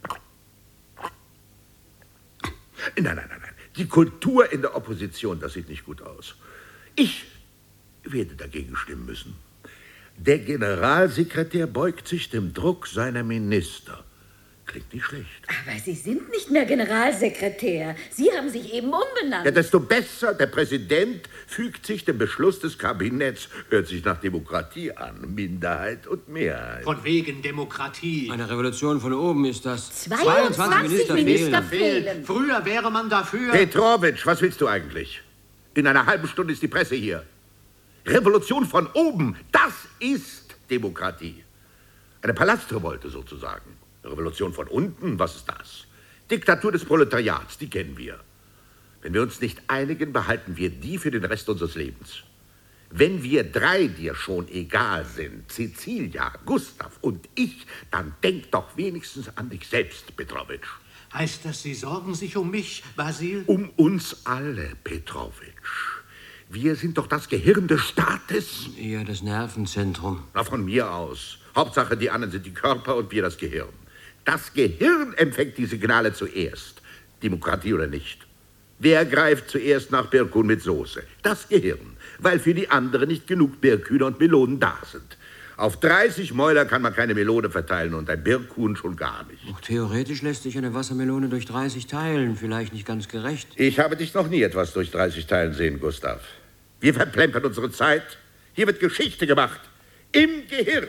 Nein, nein, nein, nein. Die Kultur in der Opposition, das sieht nicht gut aus. Ich werde dagegen stimmen müssen. Der Generalsekretär beugt sich dem Druck seiner Minister. Klingt nicht schlecht. Aber Sie sind nicht mehr Generalsekretär. Sie haben sich eben umbenannt. Ja, desto besser. Der Präsident fügt sich dem Beschluss des Kabinetts. Hört sich nach Demokratie an. Minderheit und Mehrheit. Von wegen Demokratie. Eine Revolution von oben ist das. zweiundzwanzig Minister, Minister fehlen. fehlen. Früher wäre man dafür... Petrowitsch, was willst du eigentlich? In einer halben Stunde ist die Presse hier. Revolution von oben, das ist Demokratie. Eine Palastrevolte sozusagen. Revolution von unten, was ist das? Diktatur des Proletariats, die kennen wir. Wenn wir uns nicht einigen, behalten wir die für den Rest unseres Lebens. Wenn wir drei dir schon egal sind, Cecilia, Gustav und ich, dann denk doch wenigstens an dich selbst, Petrowitsch. Heißt das, Sie sorgen sich um mich, Wasil? Um uns alle, Petrowitsch. Wir sind doch das Gehirn des Staates. Eher das Nervenzentrum. Na, von mir aus. Hauptsache, die anderen sind die Körper und wir das Gehirn. Das Gehirn empfängt die Signale zuerst. Demokratie oder nicht. Wer greift zuerst nach Birkhuhn mit Soße? Das Gehirn. Weil für die anderen nicht genug Birkhühner und Melonen da sind. Auf dreißig Mäuler kann man keine Melone verteilen und ein Birkhuhn schon gar nicht. Auch theoretisch lässt sich eine Wassermelone durch dreißig teilen. Vielleicht nicht ganz gerecht. Ich habe dich noch nie etwas durch dreißig teilen sehen, Gustav. Wir verplempern unsere Zeit. Hier wird Geschichte gemacht. Im Gehirn.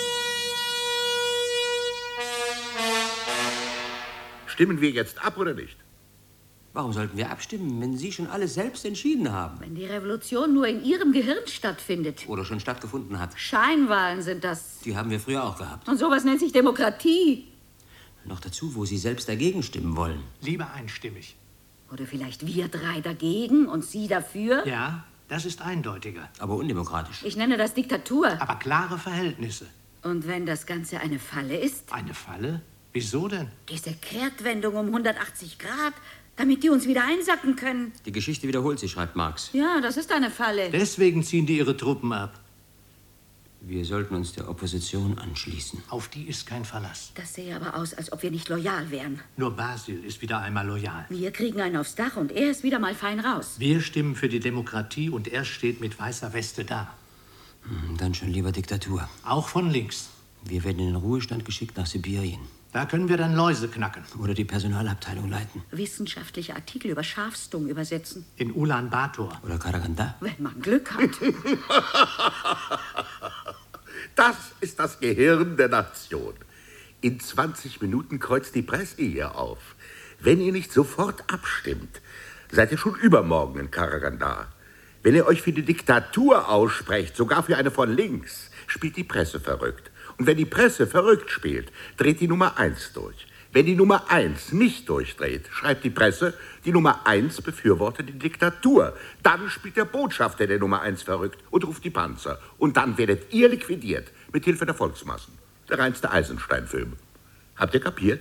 Stimmen wir jetzt ab oder nicht? Warum sollten wir abstimmen, wenn Sie schon alles selbst entschieden haben? Wenn die Revolution nur in Ihrem Gehirn stattfindet. Oder schon stattgefunden hat. Scheinwahlen sind das. Die haben wir früher auch gehabt. Und sowas nennt sich Demokratie. Noch dazu, wo Sie selbst dagegen stimmen wollen. Lieber einstimmig. Oder vielleicht wir drei dagegen und Sie dafür? Ja, das ist eindeutiger. Aber undemokratisch. Ich nenne das Diktatur. Aber klare Verhältnisse. Und wenn das Ganze eine Falle ist? Eine Falle? Wieso denn? Diese Kehrtwendung um hundertachtzig Grad, damit die uns wieder einsacken können. Die Geschichte wiederholt sich, schreibt Marx. Ja, das ist eine Falle. Deswegen ziehen die ihre Truppen ab. Wir sollten uns der Opposition anschließen. Auf die ist kein Verlass. Das sähe aber aus, als ob wir nicht loyal wären. Nur Basil ist wieder einmal loyal. Wir kriegen einen aufs Dach und er ist wieder mal fein raus. Wir stimmen für die Demokratie und er steht mit weißer Weste da. Dann schon lieber Diktatur. Auch von links. Wir werden in den Ruhestand geschickt nach Sibirien. Da können wir dann Läuse knacken. Oder die Personalabteilung leiten. Wissenschaftliche Artikel über Schafstung übersetzen. In Ulaanbaatar. Oder Karaganda. Wenn man Glück hat. Das ist das Gehirn der Nation. In zwanzig Minuten kreuzt die Presse hier auf. Wenn ihr nicht sofort abstimmt, seid ihr schon übermorgen in Karaganda. Wenn ihr euch für die Diktatur aussprecht, sogar für eine von links, spielt die Presse verrückt. Und wenn die Presse verrückt spielt, dreht die Nummer eins durch. Wenn die Nummer eins nicht durchdreht, schreibt die Presse, die Nummer eins befürwortet die Diktatur. Dann spielt der Botschafter der Nummer eins verrückt und ruft die Panzer. Und dann werdet ihr liquidiert, mit Hilfe der Volksmassen. Der reinste Eisenstein-Film. Habt ihr kapiert?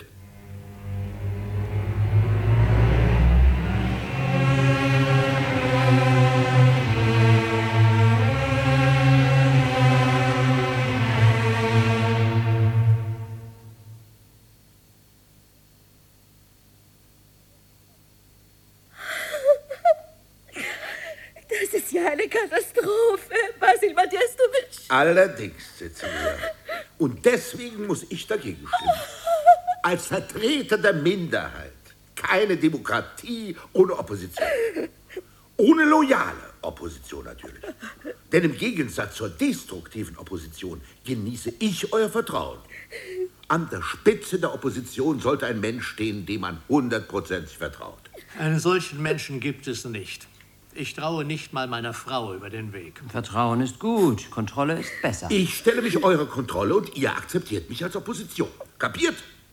Das ist ja eine Katastrophe, Basil Madjestowitsch. Allerdings, Cecilia. Und deswegen muss ich dagegen stimmen. Als Vertreter der Minderheit. Keine Demokratie ohne Opposition. Ohne loyale Opposition natürlich. Denn im Gegensatz zur destruktiven Opposition genieße ich euer Vertrauen. An der Spitze der Opposition sollte ein Mensch stehen, dem man hundertprozentig vertraut. Einen solchen Menschen gibt es nicht. Ich traue nicht mal meiner Frau über den Weg. Vertrauen ist gut, Kontrolle ist besser. Ich stelle mich eurer Kontrolle und ihr akzeptiert mich als Opposition. Kapiert?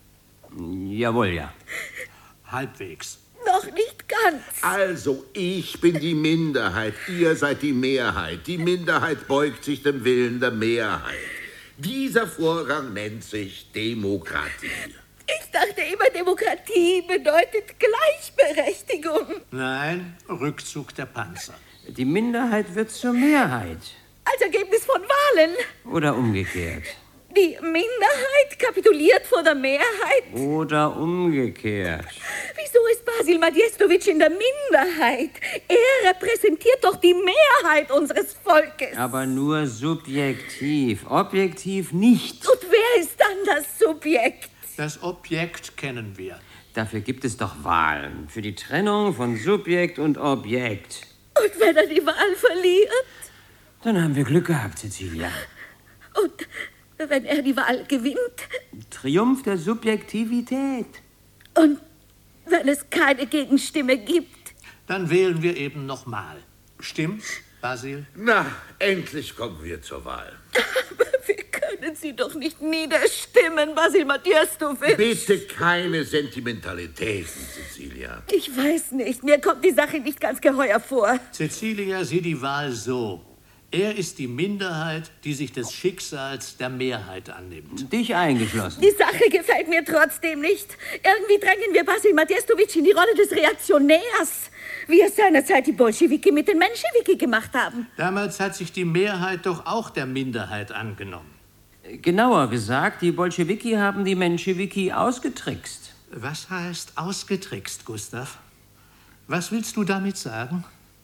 Jawohl, ja. Halbwegs. Noch nicht ganz. Also, ich bin die Minderheit, ihr seid die Mehrheit. Die Minderheit beugt sich dem Willen der Mehrheit. Dieser Vorgang nennt sich Demokratie. Ich dachte immer, Demokratie bedeutet Gleichberechtigung. Nein, Rückzug der Panzer. Die Minderheit wird zur Mehrheit. Als Ergebnis von Wahlen. Oder umgekehrt. Die Minderheit kapituliert vor der Mehrheit. Oder umgekehrt. Wieso ist Basil Madjestowitsch in der Minderheit? Er repräsentiert doch die Mehrheit unseres Volkes. Aber nur subjektiv, objektiv nicht. Und wer ist dann das Subjekt? Das Objekt kennen wir. Dafür gibt es doch Wahlen. Für die Trennung von Subjekt und Objekt. Und wenn er die Wahl verliert? Dann haben wir Glück gehabt, Cecilia. Und wenn er die Wahl gewinnt? Triumph der Subjektivität. Und wenn es keine Gegenstimme gibt? Dann wählen wir eben nochmal. Stimmt's, Basil? Na, endlich kommen wir zur Wahl. Aber wir können Sie doch nicht niederstimmen, Basil Madjestowitsch. Bitte keine Sentimentalitäten, Cecilia. Ich weiß nicht, mir kommt die Sache nicht ganz geheuer vor. Cecilia, sieh die Wahl so. Er ist die Minderheit, die sich des Schicksals der Mehrheit annimmt. Dich eingeschlossen. Die Sache gefällt mir trotzdem nicht. Irgendwie drängen wir Basil Madjestowitsch in die Rolle des Reaktionärs, wie es seinerzeit die Bolschewiki mit den Menschewiki gemacht haben. Damals hat sich die Mehrheit doch auch der Minderheit angenommen. Genauer gesagt, die Bolschewiki haben die Menschewiki ausgetrickst. Was heißt ausgetrickst, Gustav? Was willst du damit sagen?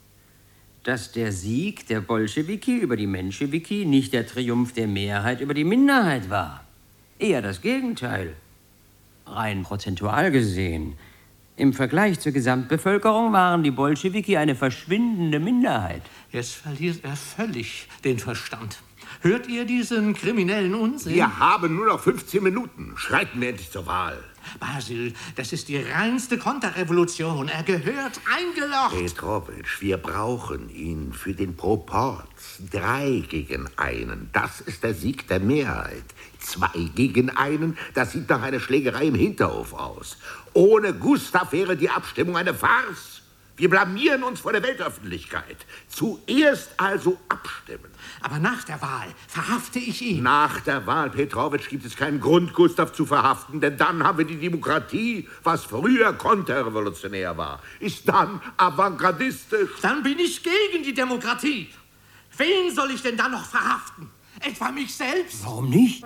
Dass der Sieg der Bolschewiki über die Menschewiki nicht der Triumph der Mehrheit über die Minderheit war. Eher das Gegenteil. Rein prozentual gesehen. Im Vergleich zur Gesamtbevölkerung waren die Bolschewiki eine verschwindende Minderheit. Jetzt verliert er völlig den Verstand. Hört ihr diesen kriminellen Unsinn? Wir haben nur noch fünfzehn Minuten. Schreiten wir endlich zur Wahl. Basil, das ist die reinste Konterrevolution. Er gehört eingelocht. Petrowitsch, wir brauchen ihn für den Proporz. Drei gegen einen, das ist der Sieg der Mehrheit. Zwei gegen einen, das sieht nach einer Schlägerei im Hinterhof aus. Ohne Gustav wäre die Abstimmung eine Farce. Wir blamieren uns vor der Weltöffentlichkeit. Zuerst also abstimmen. Aber nach der Wahl verhafte ich ihn. Nach der Wahl, Petrowitsch, gibt es keinen Grund, Gustav zu verhaften, denn dann haben wir die Demokratie, was früher konterrevolutionär war, ist dann avantgardistisch. Dann bin ich gegen die Demokratie. Wen soll ich denn dann noch verhaften? Etwa mich selbst? Warum nicht?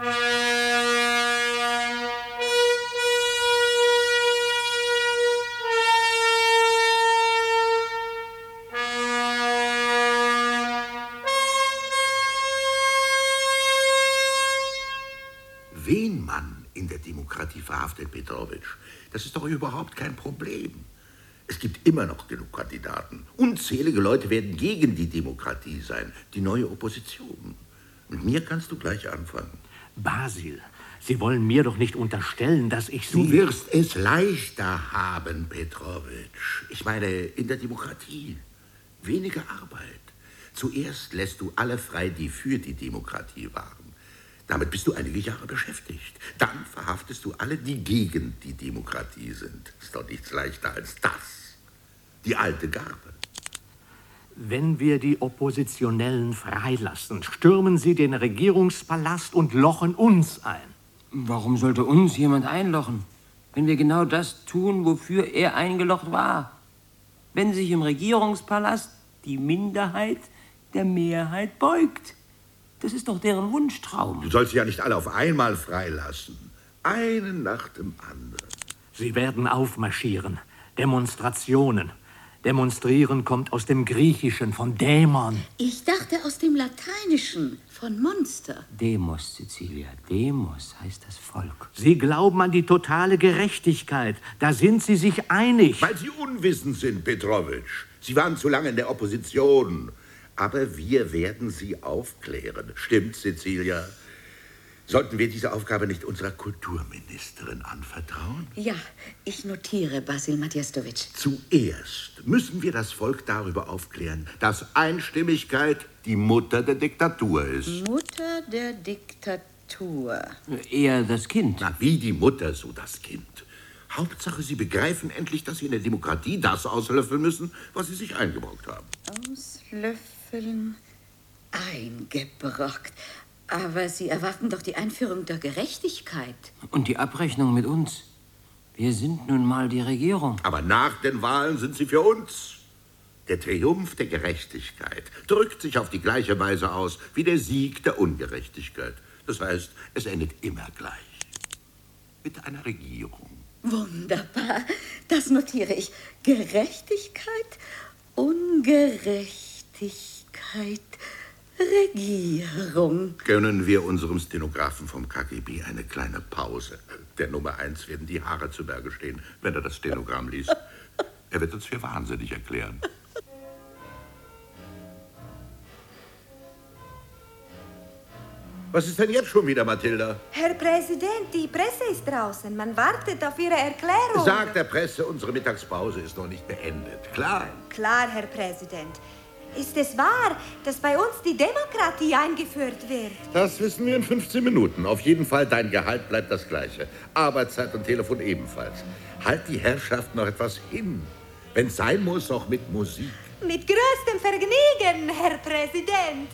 Wen man in der Demokratie verhaftet, Petrowitsch, das ist doch überhaupt kein Problem. Es gibt immer noch genug Kandidaten. Unzählige Leute werden gegen die Demokratie sein, die neue Opposition. Mit mir kannst du gleich anfangen. Basil, Sie wollen mir doch nicht unterstellen, dass ich Sie... Du wirst es leichter haben, Petrowitsch. Ich meine, in der Demokratie. Weniger Arbeit. Zuerst lässt du alle frei, die für die Demokratie waren. Damit bist du einige Jahre beschäftigt. Dann verhaftest du alle, die gegen die Demokratie sind. Ist doch nichts leichter als das. Die alte Garde. Wenn wir die Oppositionellen freilassen, stürmen sie den Regierungspalast und lochen uns ein. Warum sollte uns jemand einlochen, wenn wir genau das tun, wofür er eingelocht war? Wenn sich im Regierungspalast die Minderheit der Mehrheit beugt. Das ist doch deren Wunschtraum. Du sollst sie ja nicht alle auf einmal freilassen. Einen nach dem anderen. Sie werden aufmarschieren. Demonstrationen. Demonstrieren kommt aus dem Griechischen, von Dämon. Ich dachte aus dem Lateinischen, von Monster. Demos, Cecilia, Demos heißt das Volk. Sie glauben an die totale Gerechtigkeit. Da sind Sie sich einig. Weil Sie unwissend sind, Petrowitsch. Sie waren zu lange in der Opposition. Aber wir werden Sie aufklären. Stimmt, Cecilia? Sollten wir diese Aufgabe nicht unserer Kulturministerin anvertrauen? Ja, ich notiere, Basil Matjestowitsch. Zuerst müssen wir das Volk darüber aufklären, dass Einstimmigkeit die Mutter der Diktatur ist. Mutter der Diktatur. Eher das Kind. Na, wie die Mutter, so das Kind. Hauptsache, Sie begreifen endlich, dass Sie in der Demokratie das auslöffeln müssen, was Sie sich eingebrockt haben. Auslöffeln, eingebrockt. Aber Sie erwarten doch die Einführung der Gerechtigkeit. Und die Abrechnung mit uns. Wir sind nun mal die Regierung. Aber nach den Wahlen sind Sie für uns. Der Triumph der Gerechtigkeit drückt sich auf die gleiche Weise aus wie der Sieg der Ungerechtigkeit. Das heißt, es endet immer gleich. Mit einer Regierung. Wunderbar. Das notiere ich. Gerechtigkeit, Ungerechtigkeit, Regierung. Gönnen wir unserem Stenografen vom K G B eine kleine Pause. Der Nummer eins werden die Haare zu Berge stehen, wenn er das Stenogramm liest. Er wird uns für wahnsinnig erklären. Was ist denn jetzt schon wieder, Mathilda? Herr Präsident, die Presse ist draußen. Man wartet auf Ihre Erklärung. Sag der Presse, unsere Mittagspause ist noch nicht beendet. Klar? Klar, Herr Präsident. Ist es wahr, dass bei uns die Demokratie eingeführt wird? Das wissen wir in fünfzehn Minuten. Auf jeden Fall, dein Gehalt bleibt das gleiche. Arbeitszeit und Telefon ebenfalls. Halt die Herrschaft noch etwas hin. Wenn es sein muss, auch mit Musik. Mit größtem Vergnügen, Herr Präsident.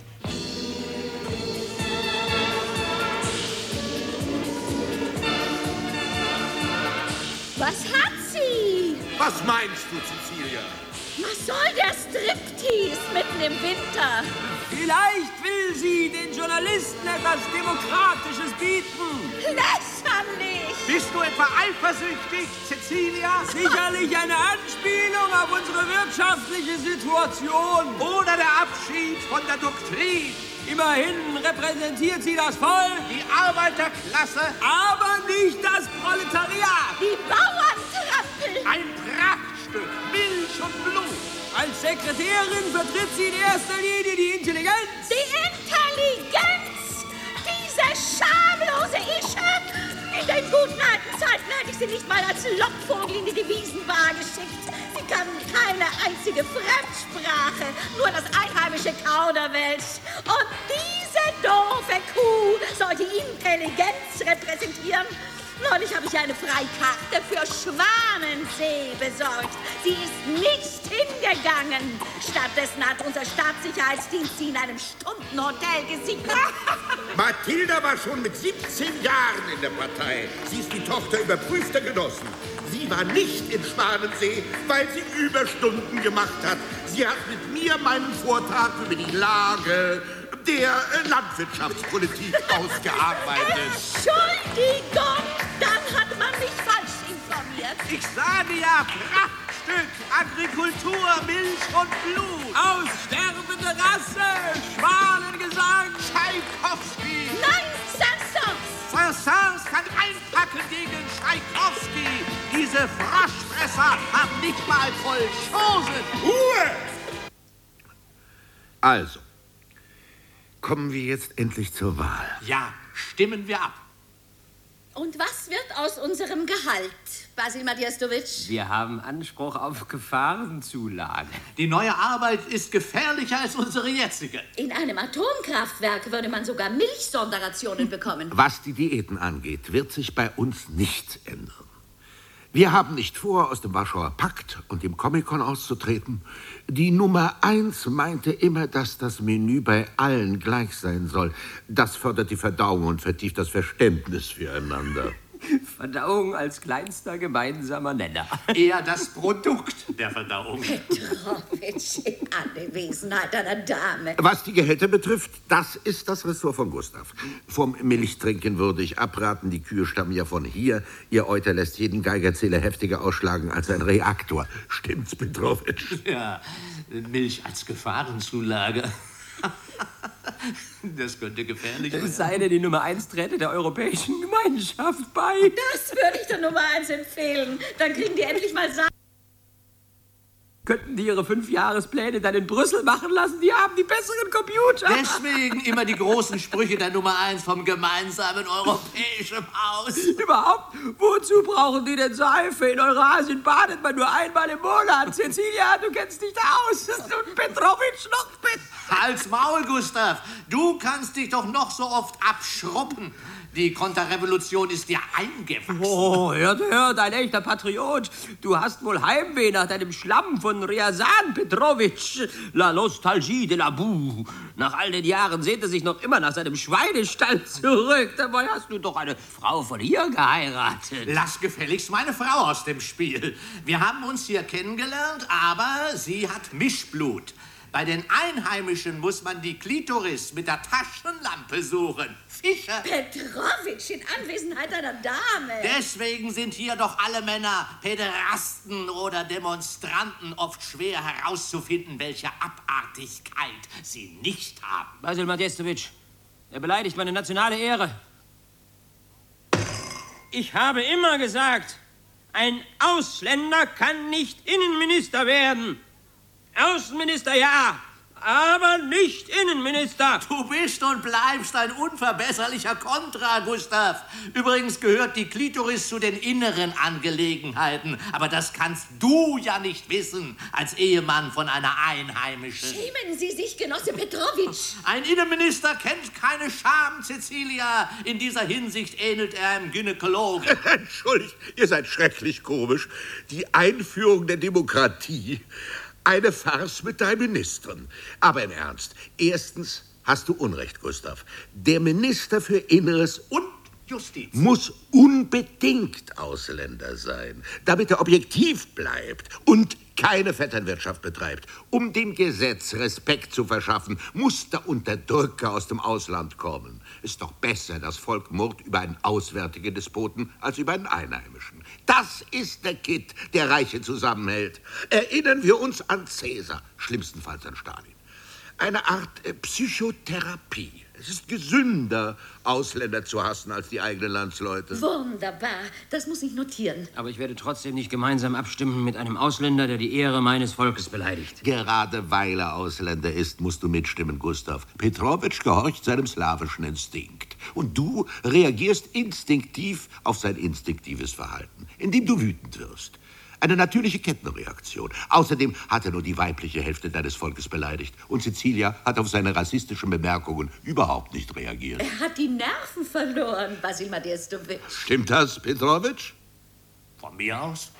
Was hat sie? Was meinst du, Cecilia? Was soll der Striptease mitten im Winter? Vielleicht will sie den Journalisten etwas Demokratisches bieten. Lächerlich! Bist du etwa eifersüchtig, Cecilia? Sicherlich eine Anspielung auf unsere wirtschaftliche Situation. Oder der Abschied von der Doktrin? Immerhin repräsentiert sie das Volk. Die Arbeiterklasse? Aber nicht das Proletariat. Die Bauerntrappel! Ein Prachtstück, Milch und Blut. Als Sekretärin vertritt sie in erster Linie die Intelligenz. Die Intelligenz! Diese schamlose Ische! In den guten alten Zeiten hätte ich sie nicht mal als Lockvogel in die Devisenbar geschickt. Sie kann keine einzige Fremdsprache, nur das einheimische Kauderwelsch. Und diese doofe Kuh soll die Intelligenz repräsentieren. Neulich habe ich eine Freikarte für Schwanensee besorgt. Sie ist nicht hingegangen. Stattdessen hat unser Staatssicherheitsdienst sie in einem Stundenhotel gesichert. Mathilda war schon mit siebzehn Jahren in der Partei. Sie ist die Tochter überprüfter Genossen. Sie war nicht in Schwanensee, weil sie Überstunden gemacht hat. Sie hat mit mir meinen Vortrag über die Lage der äh, Landwirtschaftspolitik ausgearbeitet. Entschuldigung, dann hat man mich falsch informiert. Ich sage ja, Prachtstück, Agrikultur, Milch und Blut. Aussterbende Rasse, Schwanengesang, Tschaikowski. Nein, Sansons! Saint-Saëns kann einpacken gegen Tschaikowski. Diese Froschfresser haben nicht mal voll Chosen. Ruhe! Also, kommen wir jetzt endlich zur Wahl. Ja, stimmen wir ab. Und was wird aus unserem Gehalt, Basil Madjestowitsch? Wir haben Anspruch auf Gefahrenzulage. Die neue Arbeit ist gefährlicher als unsere jetzige. In einem Atomkraftwerk würde man sogar Milchsonderrationen bekommen. Was die Diäten angeht, wird sich bei uns nichts ändern. Wir haben nicht vor, aus dem Warschauer Pakt und dem Comic-Con auszutreten. Die Nummer eins meinte immer, dass das Menü bei allen gleich sein soll. Das fördert die Verdauung und vertieft das Verständnis füreinander. Verdauung als kleinster gemeinsamer Nenner. Eher das Produkt der Verdauung. Petrowitsch in Anwesenheit einer Dame. Was die Gehälter betrifft, das ist das Ressort von Gustav. Vom Milchtrinken würde ich abraten. Die Kühe stammen ja von hier. Ihr Euter lässt jeden Geigerzähler heftiger ausschlagen als ein Reaktor. Stimmt's, Petrowitsch? Ja, Milch als Gefahrenzulage. Das könnte gefährlich werden. Es sei denn, die Nummer eins träte der Europäischen Gemeinschaft bei. Das würde ich der Nummer eins empfehlen. Dann kriegen die endlich mal Sa Könnten die ihre Fünfjahrespläne dann in Brüssel machen lassen? Die haben die besseren Computer. Deswegen immer die großen Sprüche der Nummer eins vom gemeinsamen europäischen Haus. Überhaupt, wozu brauchen die denn Seife? In Eurasien badet man nur einmal im Monat. Cecilia, du kennst dich da aus. Und Petrowitsch noch besser. Halt's Maul, Gustav. Du kannst dich doch noch so oft abschruppen. Die Konterrevolution ist dir eingewachsen. Oh, hört, hört, ein echter Patriot. Du hast wohl Heimweh nach deinem Schlamm von Ryazan, Petrowitsch. La Nostalgie de la Boue. Nach all den Jahren sehnt er sich noch immer nach seinem Schweinestall zurück. Dabei hast du doch eine Frau von hier geheiratet. Lass gefälligst meine Frau aus dem Spiel. Wir haben uns hier kennengelernt, aber sie hat Mischblut. Bei den Einheimischen muss man die Klitoris mit der Taschenlampe suchen. Fische. Petrowitsch in Anwesenheit einer Dame. Deswegen sind hier doch alle Männer Päderasten oder Demonstranten oft schwer herauszufinden, welche Abartigkeit sie nicht haben. Basil Madjestowitsch, er beleidigt meine nationale Ehre. Ich habe immer gesagt, ein Ausländer kann nicht Innenminister werden. Außenminister ja, aber nicht Innenminister. Du bist und bleibst ein unverbesserlicher Kontra, Gustav. Übrigens gehört die Klitoris zu den inneren Angelegenheiten. Aber das kannst du ja nicht wissen, als Ehemann von einer Einheimischen. Schämen Sie sich, Genosse Petrowitsch. Ein Innenminister kennt keine Scham, Cecilia. In dieser Hinsicht ähnelt er einem Gynäkologen. Entschuldigt, ihr seid schrecklich komisch. Die Einführung der Demokratie... Eine Farce mit drei Ministern. Aber im Ernst, erstens hast du Unrecht, Gustav. Der Minister für Inneres und Justiz muss unbedingt Ausländer sein, damit er objektiv bleibt und keine Vetternwirtschaft betreibt. Um dem Gesetz Respekt zu verschaffen, muss der Unterdrücker aus dem Ausland kommen. Ist doch besser, das Volk murrt über einen auswärtigen Despoten als über einen Einheimischen. Das ist der Kitt, der Reiche zusammenhält. Erinnern wir uns an Cäsar, schlimmstenfalls an Stalin. Eine Art äh, Psychotherapie. Es ist gesünder, Ausländer zu hassen als die eigenen Landsleute. Wunderbar, das muss ich notieren. Aber ich werde trotzdem nicht gemeinsam abstimmen mit einem Ausländer, der die Ehre meines Volkes beleidigt. Gerade weil er Ausländer ist, musst du mitstimmen, Gustav. Petrowitsch gehorcht seinem slawischen Instinkt. Und du reagierst instinktiv auf sein instinktives Verhalten, indem du wütend wirst. Eine natürliche Kettenreaktion. Außerdem hat er nur die weibliche Hälfte deines Volkes beleidigt. Und Cecilia hat auf seine rassistischen Bemerkungen überhaupt nicht reagiert. Er hat die Nerven verloren, Basil Madjestowitsch. Stimmt das, Petrowitsch? Von mir aus?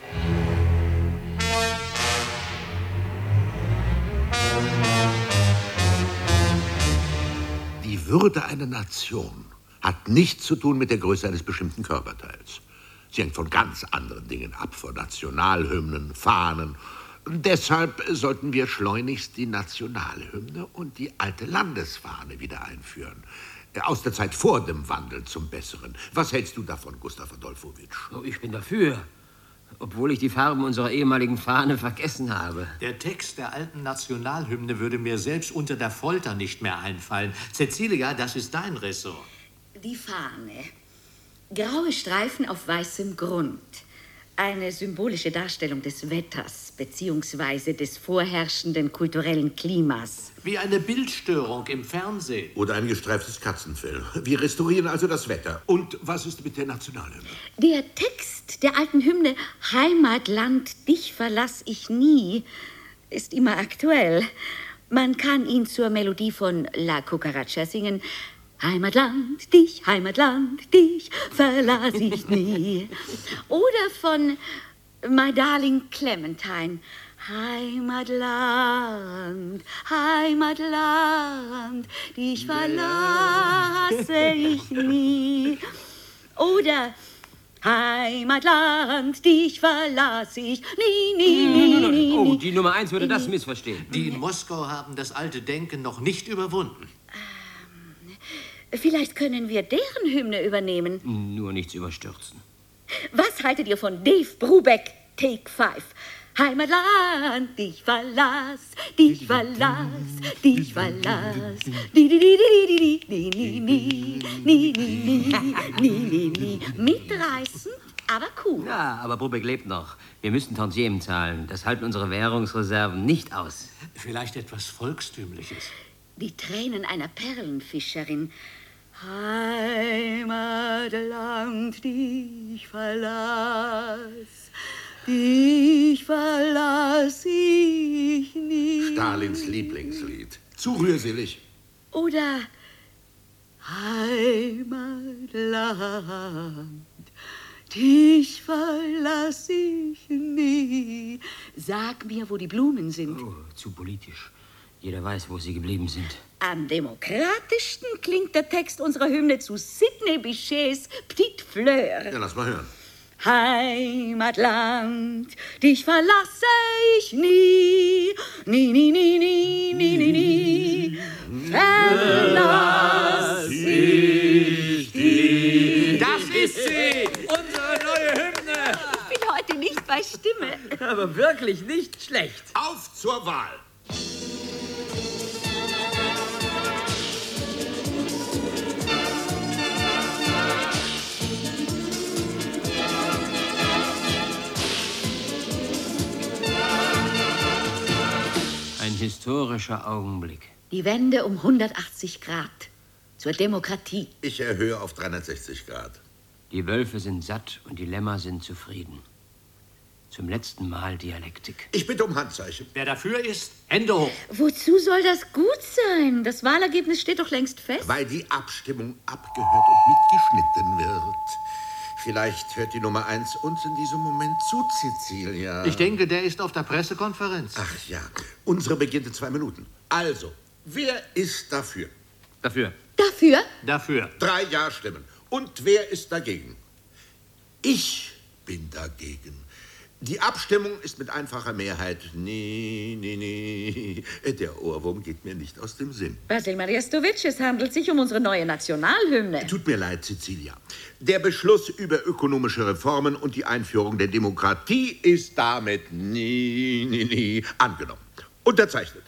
Die Würde einer Nation hat nichts zu tun mit der Größe eines bestimmten Körperteils. Sie hängt von ganz anderen Dingen ab, von Nationalhymnen, Fahnen. Deshalb sollten wir schleunigst die Nationalhymne und die alte Landesfahne wieder einführen. Aus der Zeit vor dem Wandel zum Besseren. Was hältst du davon, Gustav Adolfowitsch? Oh, ich bin dafür, obwohl ich die Farben unserer ehemaligen Fahne vergessen habe. Der Text der alten Nationalhymne würde mir selbst unter der Folter nicht mehr einfallen. Cecilia, das ist dein Ressort. Die Fahne. Graue Streifen auf weißem Grund. Eine symbolische Darstellung des Wetters, beziehungsweise des vorherrschenden kulturellen Klimas. Wie eine Bildstörung im Fernsehen. Oder ein gestreiftes Katzenfell. Wir restaurieren also das Wetter. Und was ist mit der Nationalhymne? Der Text der alten Hymne Heimatland, dich verlass ich nie ist immer aktuell. Man kann ihn zur Melodie von La Cucaracha singen. Heimatland, dich, Heimatland, dich verlass ich nie. Oder von My Darling Clementine. Heimatland, Heimatland, dich verlasse ich nie. Oder Heimatland, dich verlasse ich nie, nie, nie, nie. Oh, die Nummer eins würde das missverstehen. Die in Moskau haben das alte Denken noch nicht überwunden. Ähm, vielleicht können wir deren Hymne übernehmen. Nur nichts überstürzen. Was haltet ihr von Dave Brubeck, Take Five? Heimatland, dich verlass, dich verlass, dich verlass. Di, di, di, di, di, di, di, ni, ni, ni, ni, ni, ni. Mitreißend, aber cool. Ja, aber Brubeck lebt noch. Wir müssen Tantiemen zahlen. Das halten unsere Währungsreserven nicht aus. Vielleicht etwas Volkstümliches. Die Tränen einer Perlenfischerin. Heimatland, dich verlass. Dich verlass ich nie. Stalins Lieblingslied. Zu rührselig. Oder Heimatland, dich verlass ich nie. Sag mir, wo die Blumen sind. Oh, zu politisch. Jeder weiß, wo sie geblieben sind. Am demokratischsten klingt der Text unserer Hymne zu Sidney Bichets Petite Fleur. Ja, lass mal hören. Heimatland, dich verlasse ich nie, nie, nie, nie, nie, nie, nie, nie, verlass ich dich. Das ist sie, unsere neue Hymne. Ich bin heute nicht bei Stimme. Aber wirklich nicht schlecht. Auf zur Wahl. Ein historischer Augenblick. Die Wende um hundertachtzig Grad zur Demokratie. Ich erhöhe auf dreihundertsechzig Grad. Die Wölfe sind satt und die Lämmer sind zufrieden. Zum letzten Mal Dialektik. Ich bitte um Handzeichen. Wer dafür ist, Hände hoch. Wozu soll das gut sein? Das Wahlergebnis steht doch längst fest. Weil die Abstimmung abgehört und mitgeschnitten wird. Vielleicht hört die Nummer eins uns in diesem Moment zu, Cecilia. Ich denke, der ist auf der Pressekonferenz. Ach ja, unsere beginnt in zwei Minuten. Also, wer ist dafür? Dafür. Dafür? Dafür. Drei Ja-Stimmen. Und wer ist dagegen? Ich bin dagegen. Die Abstimmung ist mit einfacher Mehrheit. Nee, nee, nee. Der Ohrwurm geht mir nicht aus dem Sinn. Basil Mariastovic, es handelt sich um unsere neue Nationalhymne. Tut mir leid, Cecilia. Der Beschluss über ökonomische Reformen und die Einführung der Demokratie ist damit nie, nie, nie angenommen. Unterzeichnet.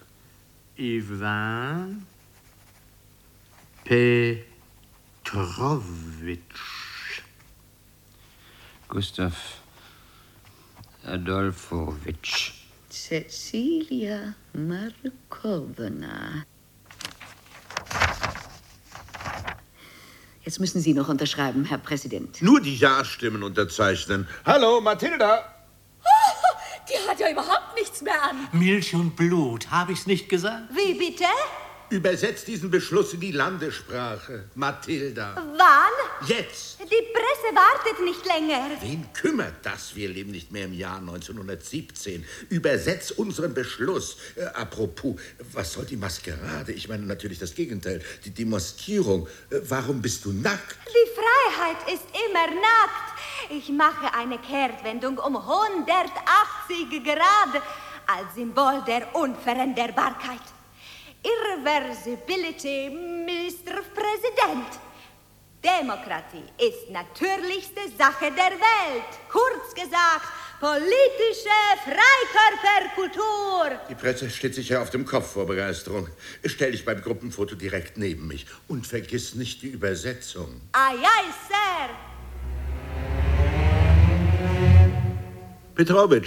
Ivan Petrowitsch. Gustav Adolfowitsch. Cecilia Markowna. Jetzt müssen Sie noch unterschreiben, Herr Präsident. Nur die Ja-Stimmen unterzeichnen. Hallo, Mathilda. Oh, die hat ja überhaupt nichts mehr an. Milch und Blut, habe ich's nicht gesagt? Wie bitte? Übersetzt diesen Beschluss in die Landessprache. Mathilda. Wann? Jetzt. Die Presse wartet nicht länger. Wen kümmert das? Wir leben nicht mehr im Jahr neunzehnhundertsiebzehn. Übersetz unseren Beschluss. Äh, apropos, was soll die Maskerade? Ich meine natürlich das Gegenteil. Die Demaskierung. Äh, warum bist du nackt? Die Freiheit ist immer nackt. Ich mache eine Kehrtwendung um hundertachtzig Grad als Symbol der Unveränderbarkeit. Irreversibility, Mister Präsident. Demokratie ist natürlichste Sache der Welt. Kurz gesagt, politische Freikörperkultur. Die Presse steht sicher auf dem Kopf vor Begeisterung. Stell dich beim Gruppenfoto direkt neben mich. Und vergiss nicht die Übersetzung. Aye, aye, Sir. Petrowitsch,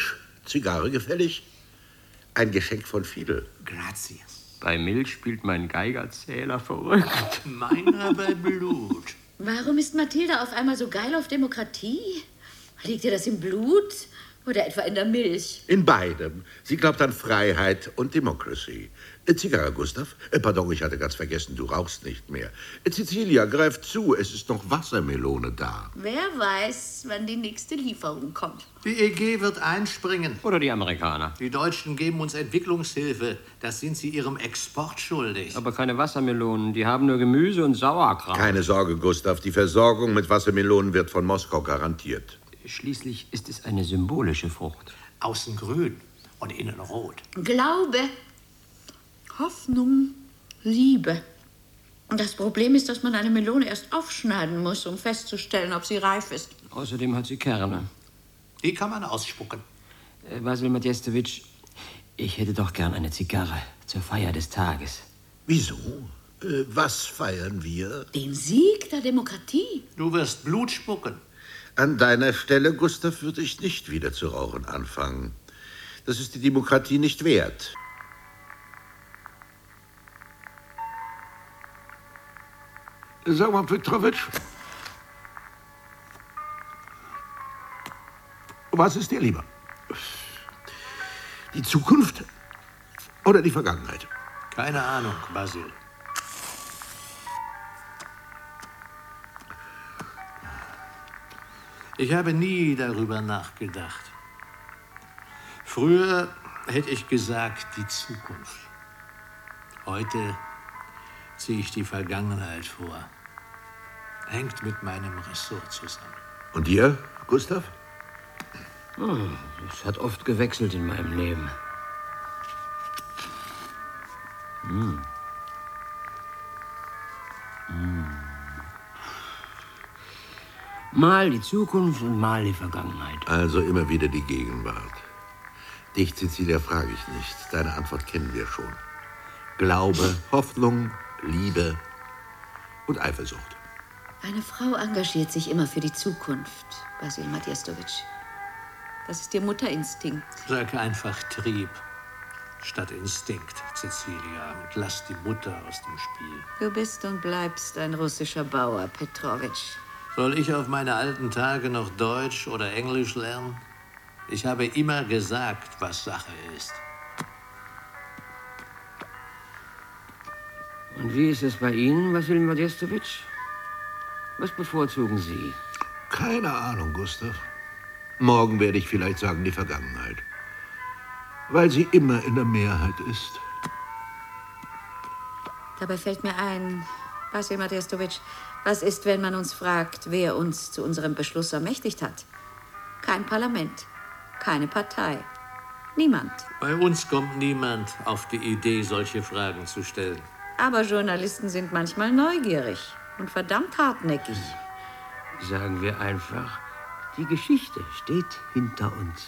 Zigarre gefällig? Ein Geschenk von Fidel. Gracias. Bei Milch spielt mein Geigerzähler verrückt. Meiner bei Blut. Warum ist Mathilda auf einmal so geil auf Demokratie? Liegt ihr das im Blut oder etwa in der Milch? In beidem. Sie glaubt an Freiheit und Democracy. Äh, Zigarre, Gustav? Äh, pardon, ich hatte ganz vergessen, du rauchst nicht mehr. Äh, Cecilia, greif zu, es ist noch Wassermelone da. Wer weiß, wann die nächste Lieferung kommt. Die E G wird einspringen. Oder die Amerikaner. Die Deutschen geben uns Entwicklungshilfe. Das sind sie ihrem Export schuldig. Aber keine Wassermelonen, die haben nur Gemüse und Sauerkraut. Keine Sorge, Gustav, die Versorgung mit Wassermelonen wird von Moskau garantiert. Schließlich ist es eine symbolische Frucht. Außen grün und innen rot. Glaube, Hoffnung, Liebe. Und das Problem ist, dass man eine Melone erst aufschneiden muss, um festzustellen, ob sie reif ist. Außerdem hat sie Kerne. Die kann man ausspucken. Äh, Vasil Matjestowitsch, ich hätte doch gern eine Zigarre zur Feier des Tages. Wieso? Äh, was feiern wir? Den Sieg der Demokratie. Du wirst Blut spucken. An deiner Stelle, Gustav, würde ich nicht wieder zu rauchen anfangen. Das ist die Demokratie nicht wert. Sag mal, Petrowitsch, was ist dir lieber? Die Zukunft oder die Vergangenheit? Keine Ahnung, Basil. Ich habe nie darüber nachgedacht. Früher hätte ich gesagt, die Zukunft. Heute ziehe ich die Vergangenheit vor. Hängt mit meinem Ressort zusammen. Und dir, Gustav? Hm, es hat oft gewechselt in meinem Leben. Hm. Hm. Mal die Zukunft und mal die Vergangenheit. Also immer wieder die Gegenwart. Dich, Cecilia, frage ich nicht. Deine Antwort kennen wir schon. Glaube, Hoffnung, Liebe und Eifersucht. Eine Frau engagiert sich immer für die Zukunft, Vasil Matjestowitsch. Das ist ihr Mutterinstinkt. Sag einfach Trieb statt Instinkt, Cecilia, und lass die Mutter aus dem Spiel. Du bist und bleibst ein russischer Bauer, Petrowitsch. Soll ich auf meine alten Tage noch Deutsch oder Englisch lernen? Ich habe immer gesagt, was Sache ist. Und wie ist es bei Ihnen, Vasil Matjestowitsch? Was bevorzugen Sie? Keine Ahnung, Gustav. Morgen werde ich vielleicht sagen, die Vergangenheit. Weil sie immer in der Mehrheit ist. Dabei fällt mir ein, Vasil Matjestowitsch, was ist, wenn man uns fragt, wer uns zu unserem Beschluss ermächtigt hat? Kein Parlament, keine Partei, niemand. Bei uns kommt niemand auf die Idee, solche Fragen zu stellen. Aber Journalisten sind manchmal neugierig und verdammt hartnäckig. Sagen wir einfach, die Geschichte steht hinter uns.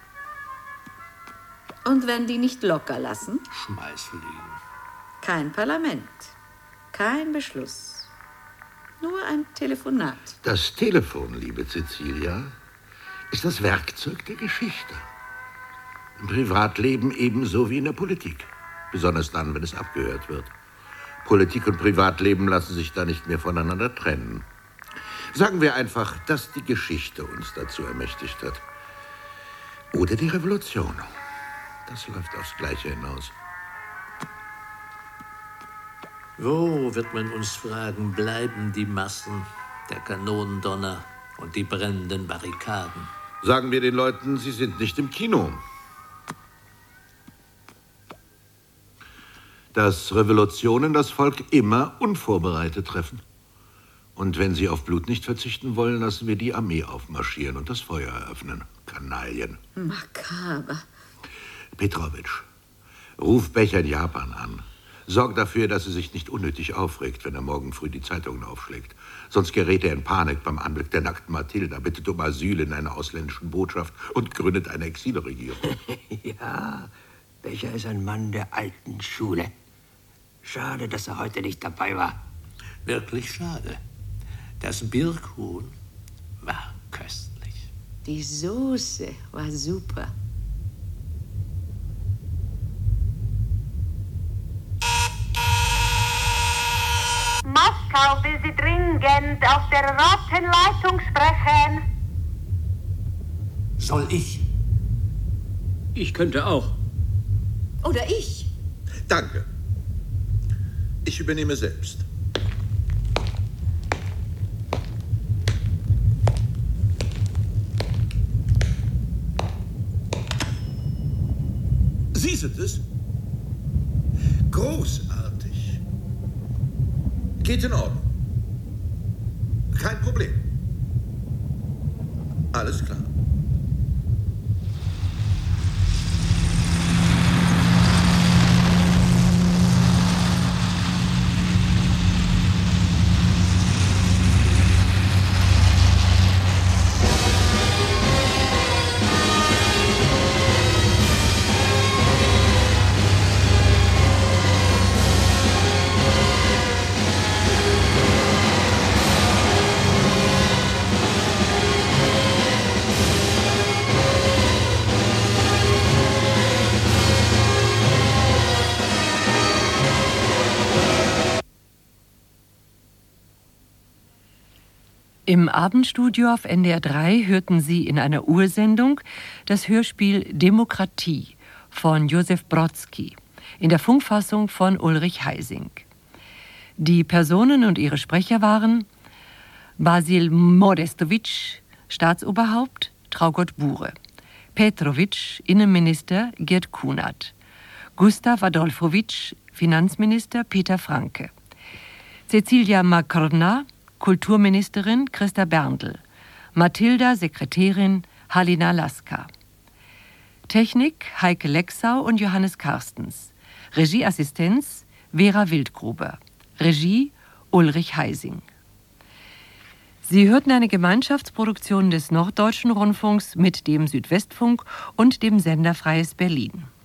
Und wenn die nicht locker lassen? Schmeißfliegen. Kein Parlament, kein Beschluss. Nur ein Telefonat. Das Telefon, liebe Cecilia, ist das Werkzeug der Geschichte. Im Privatleben ebenso wie in der Politik. Besonders dann, wenn es abgehört wird. Politik und Privatleben lassen sich da nicht mehr voneinander trennen. Sagen wir einfach, dass die Geschichte uns dazu ermächtigt hat. Oder die Revolution. Das läuft aufs Gleiche hinaus. Wo, wird man uns fragen, bleiben die Massen, der Kanonendonner und die brennenden Barrikaden? Sagen wir den Leuten, sie sind nicht im Kino. Dass Revolutionen das Volk immer unvorbereitet treffen. Und wenn sie auf Blut nicht verzichten wollen, lassen wir die Armee aufmarschieren und das Feuer eröffnen. Kanaillen. Makaber. Petrowitsch, ruf Becher in Japan an. Sorg dafür, dass er sich nicht unnötig aufregt, wenn er morgen früh die Zeitungen aufschlägt. Sonst gerät er in Panik beim Anblick der nackten Mathilda, bittet um Asyl in einer ausländischen Botschaft und gründet eine Exilregierung. Ja, Becher ist ein Mann der alten Schule. Schade, dass er heute nicht dabei war. Wirklich schade. Das Birkhuhn war köstlich. Die Soße war super. Sie dringend auf der roten Leitung sprechen. Soll ich? Ich könnte auch. Oder ich. Danke. Ich übernehme selbst. Sie sind es? Großartig. Geht in Ordnung. Kein Problem. Alles klar. Im Abendstudio auf N D R drei hörten Sie in einer Ursendung das Hörspiel Demokratie von Josef Brodsky in der Funkfassung von Ulrich Heising. Die Personen und ihre Sprecher waren Basil Modestowitsch, Staatsoberhaupt, Traugott Bure, Petrovic, Innenminister, Gerd Kunert, Gustav Adolfowitsch, Finanzminister, Peter Franke, Cecilia Makrna, Kulturministerin, Christa Berndl, Mathilda, Sekretärin, Halina Laska. Technik, Heike Lexau und Johannes Karstens. Regieassistenz, Vera Wildgruber. Regie, Ulrich Heising. Sie hörten eine Gemeinschaftsproduktion des Norddeutschen Rundfunks mit dem Südwestfunk und dem Sender Freies Berlin.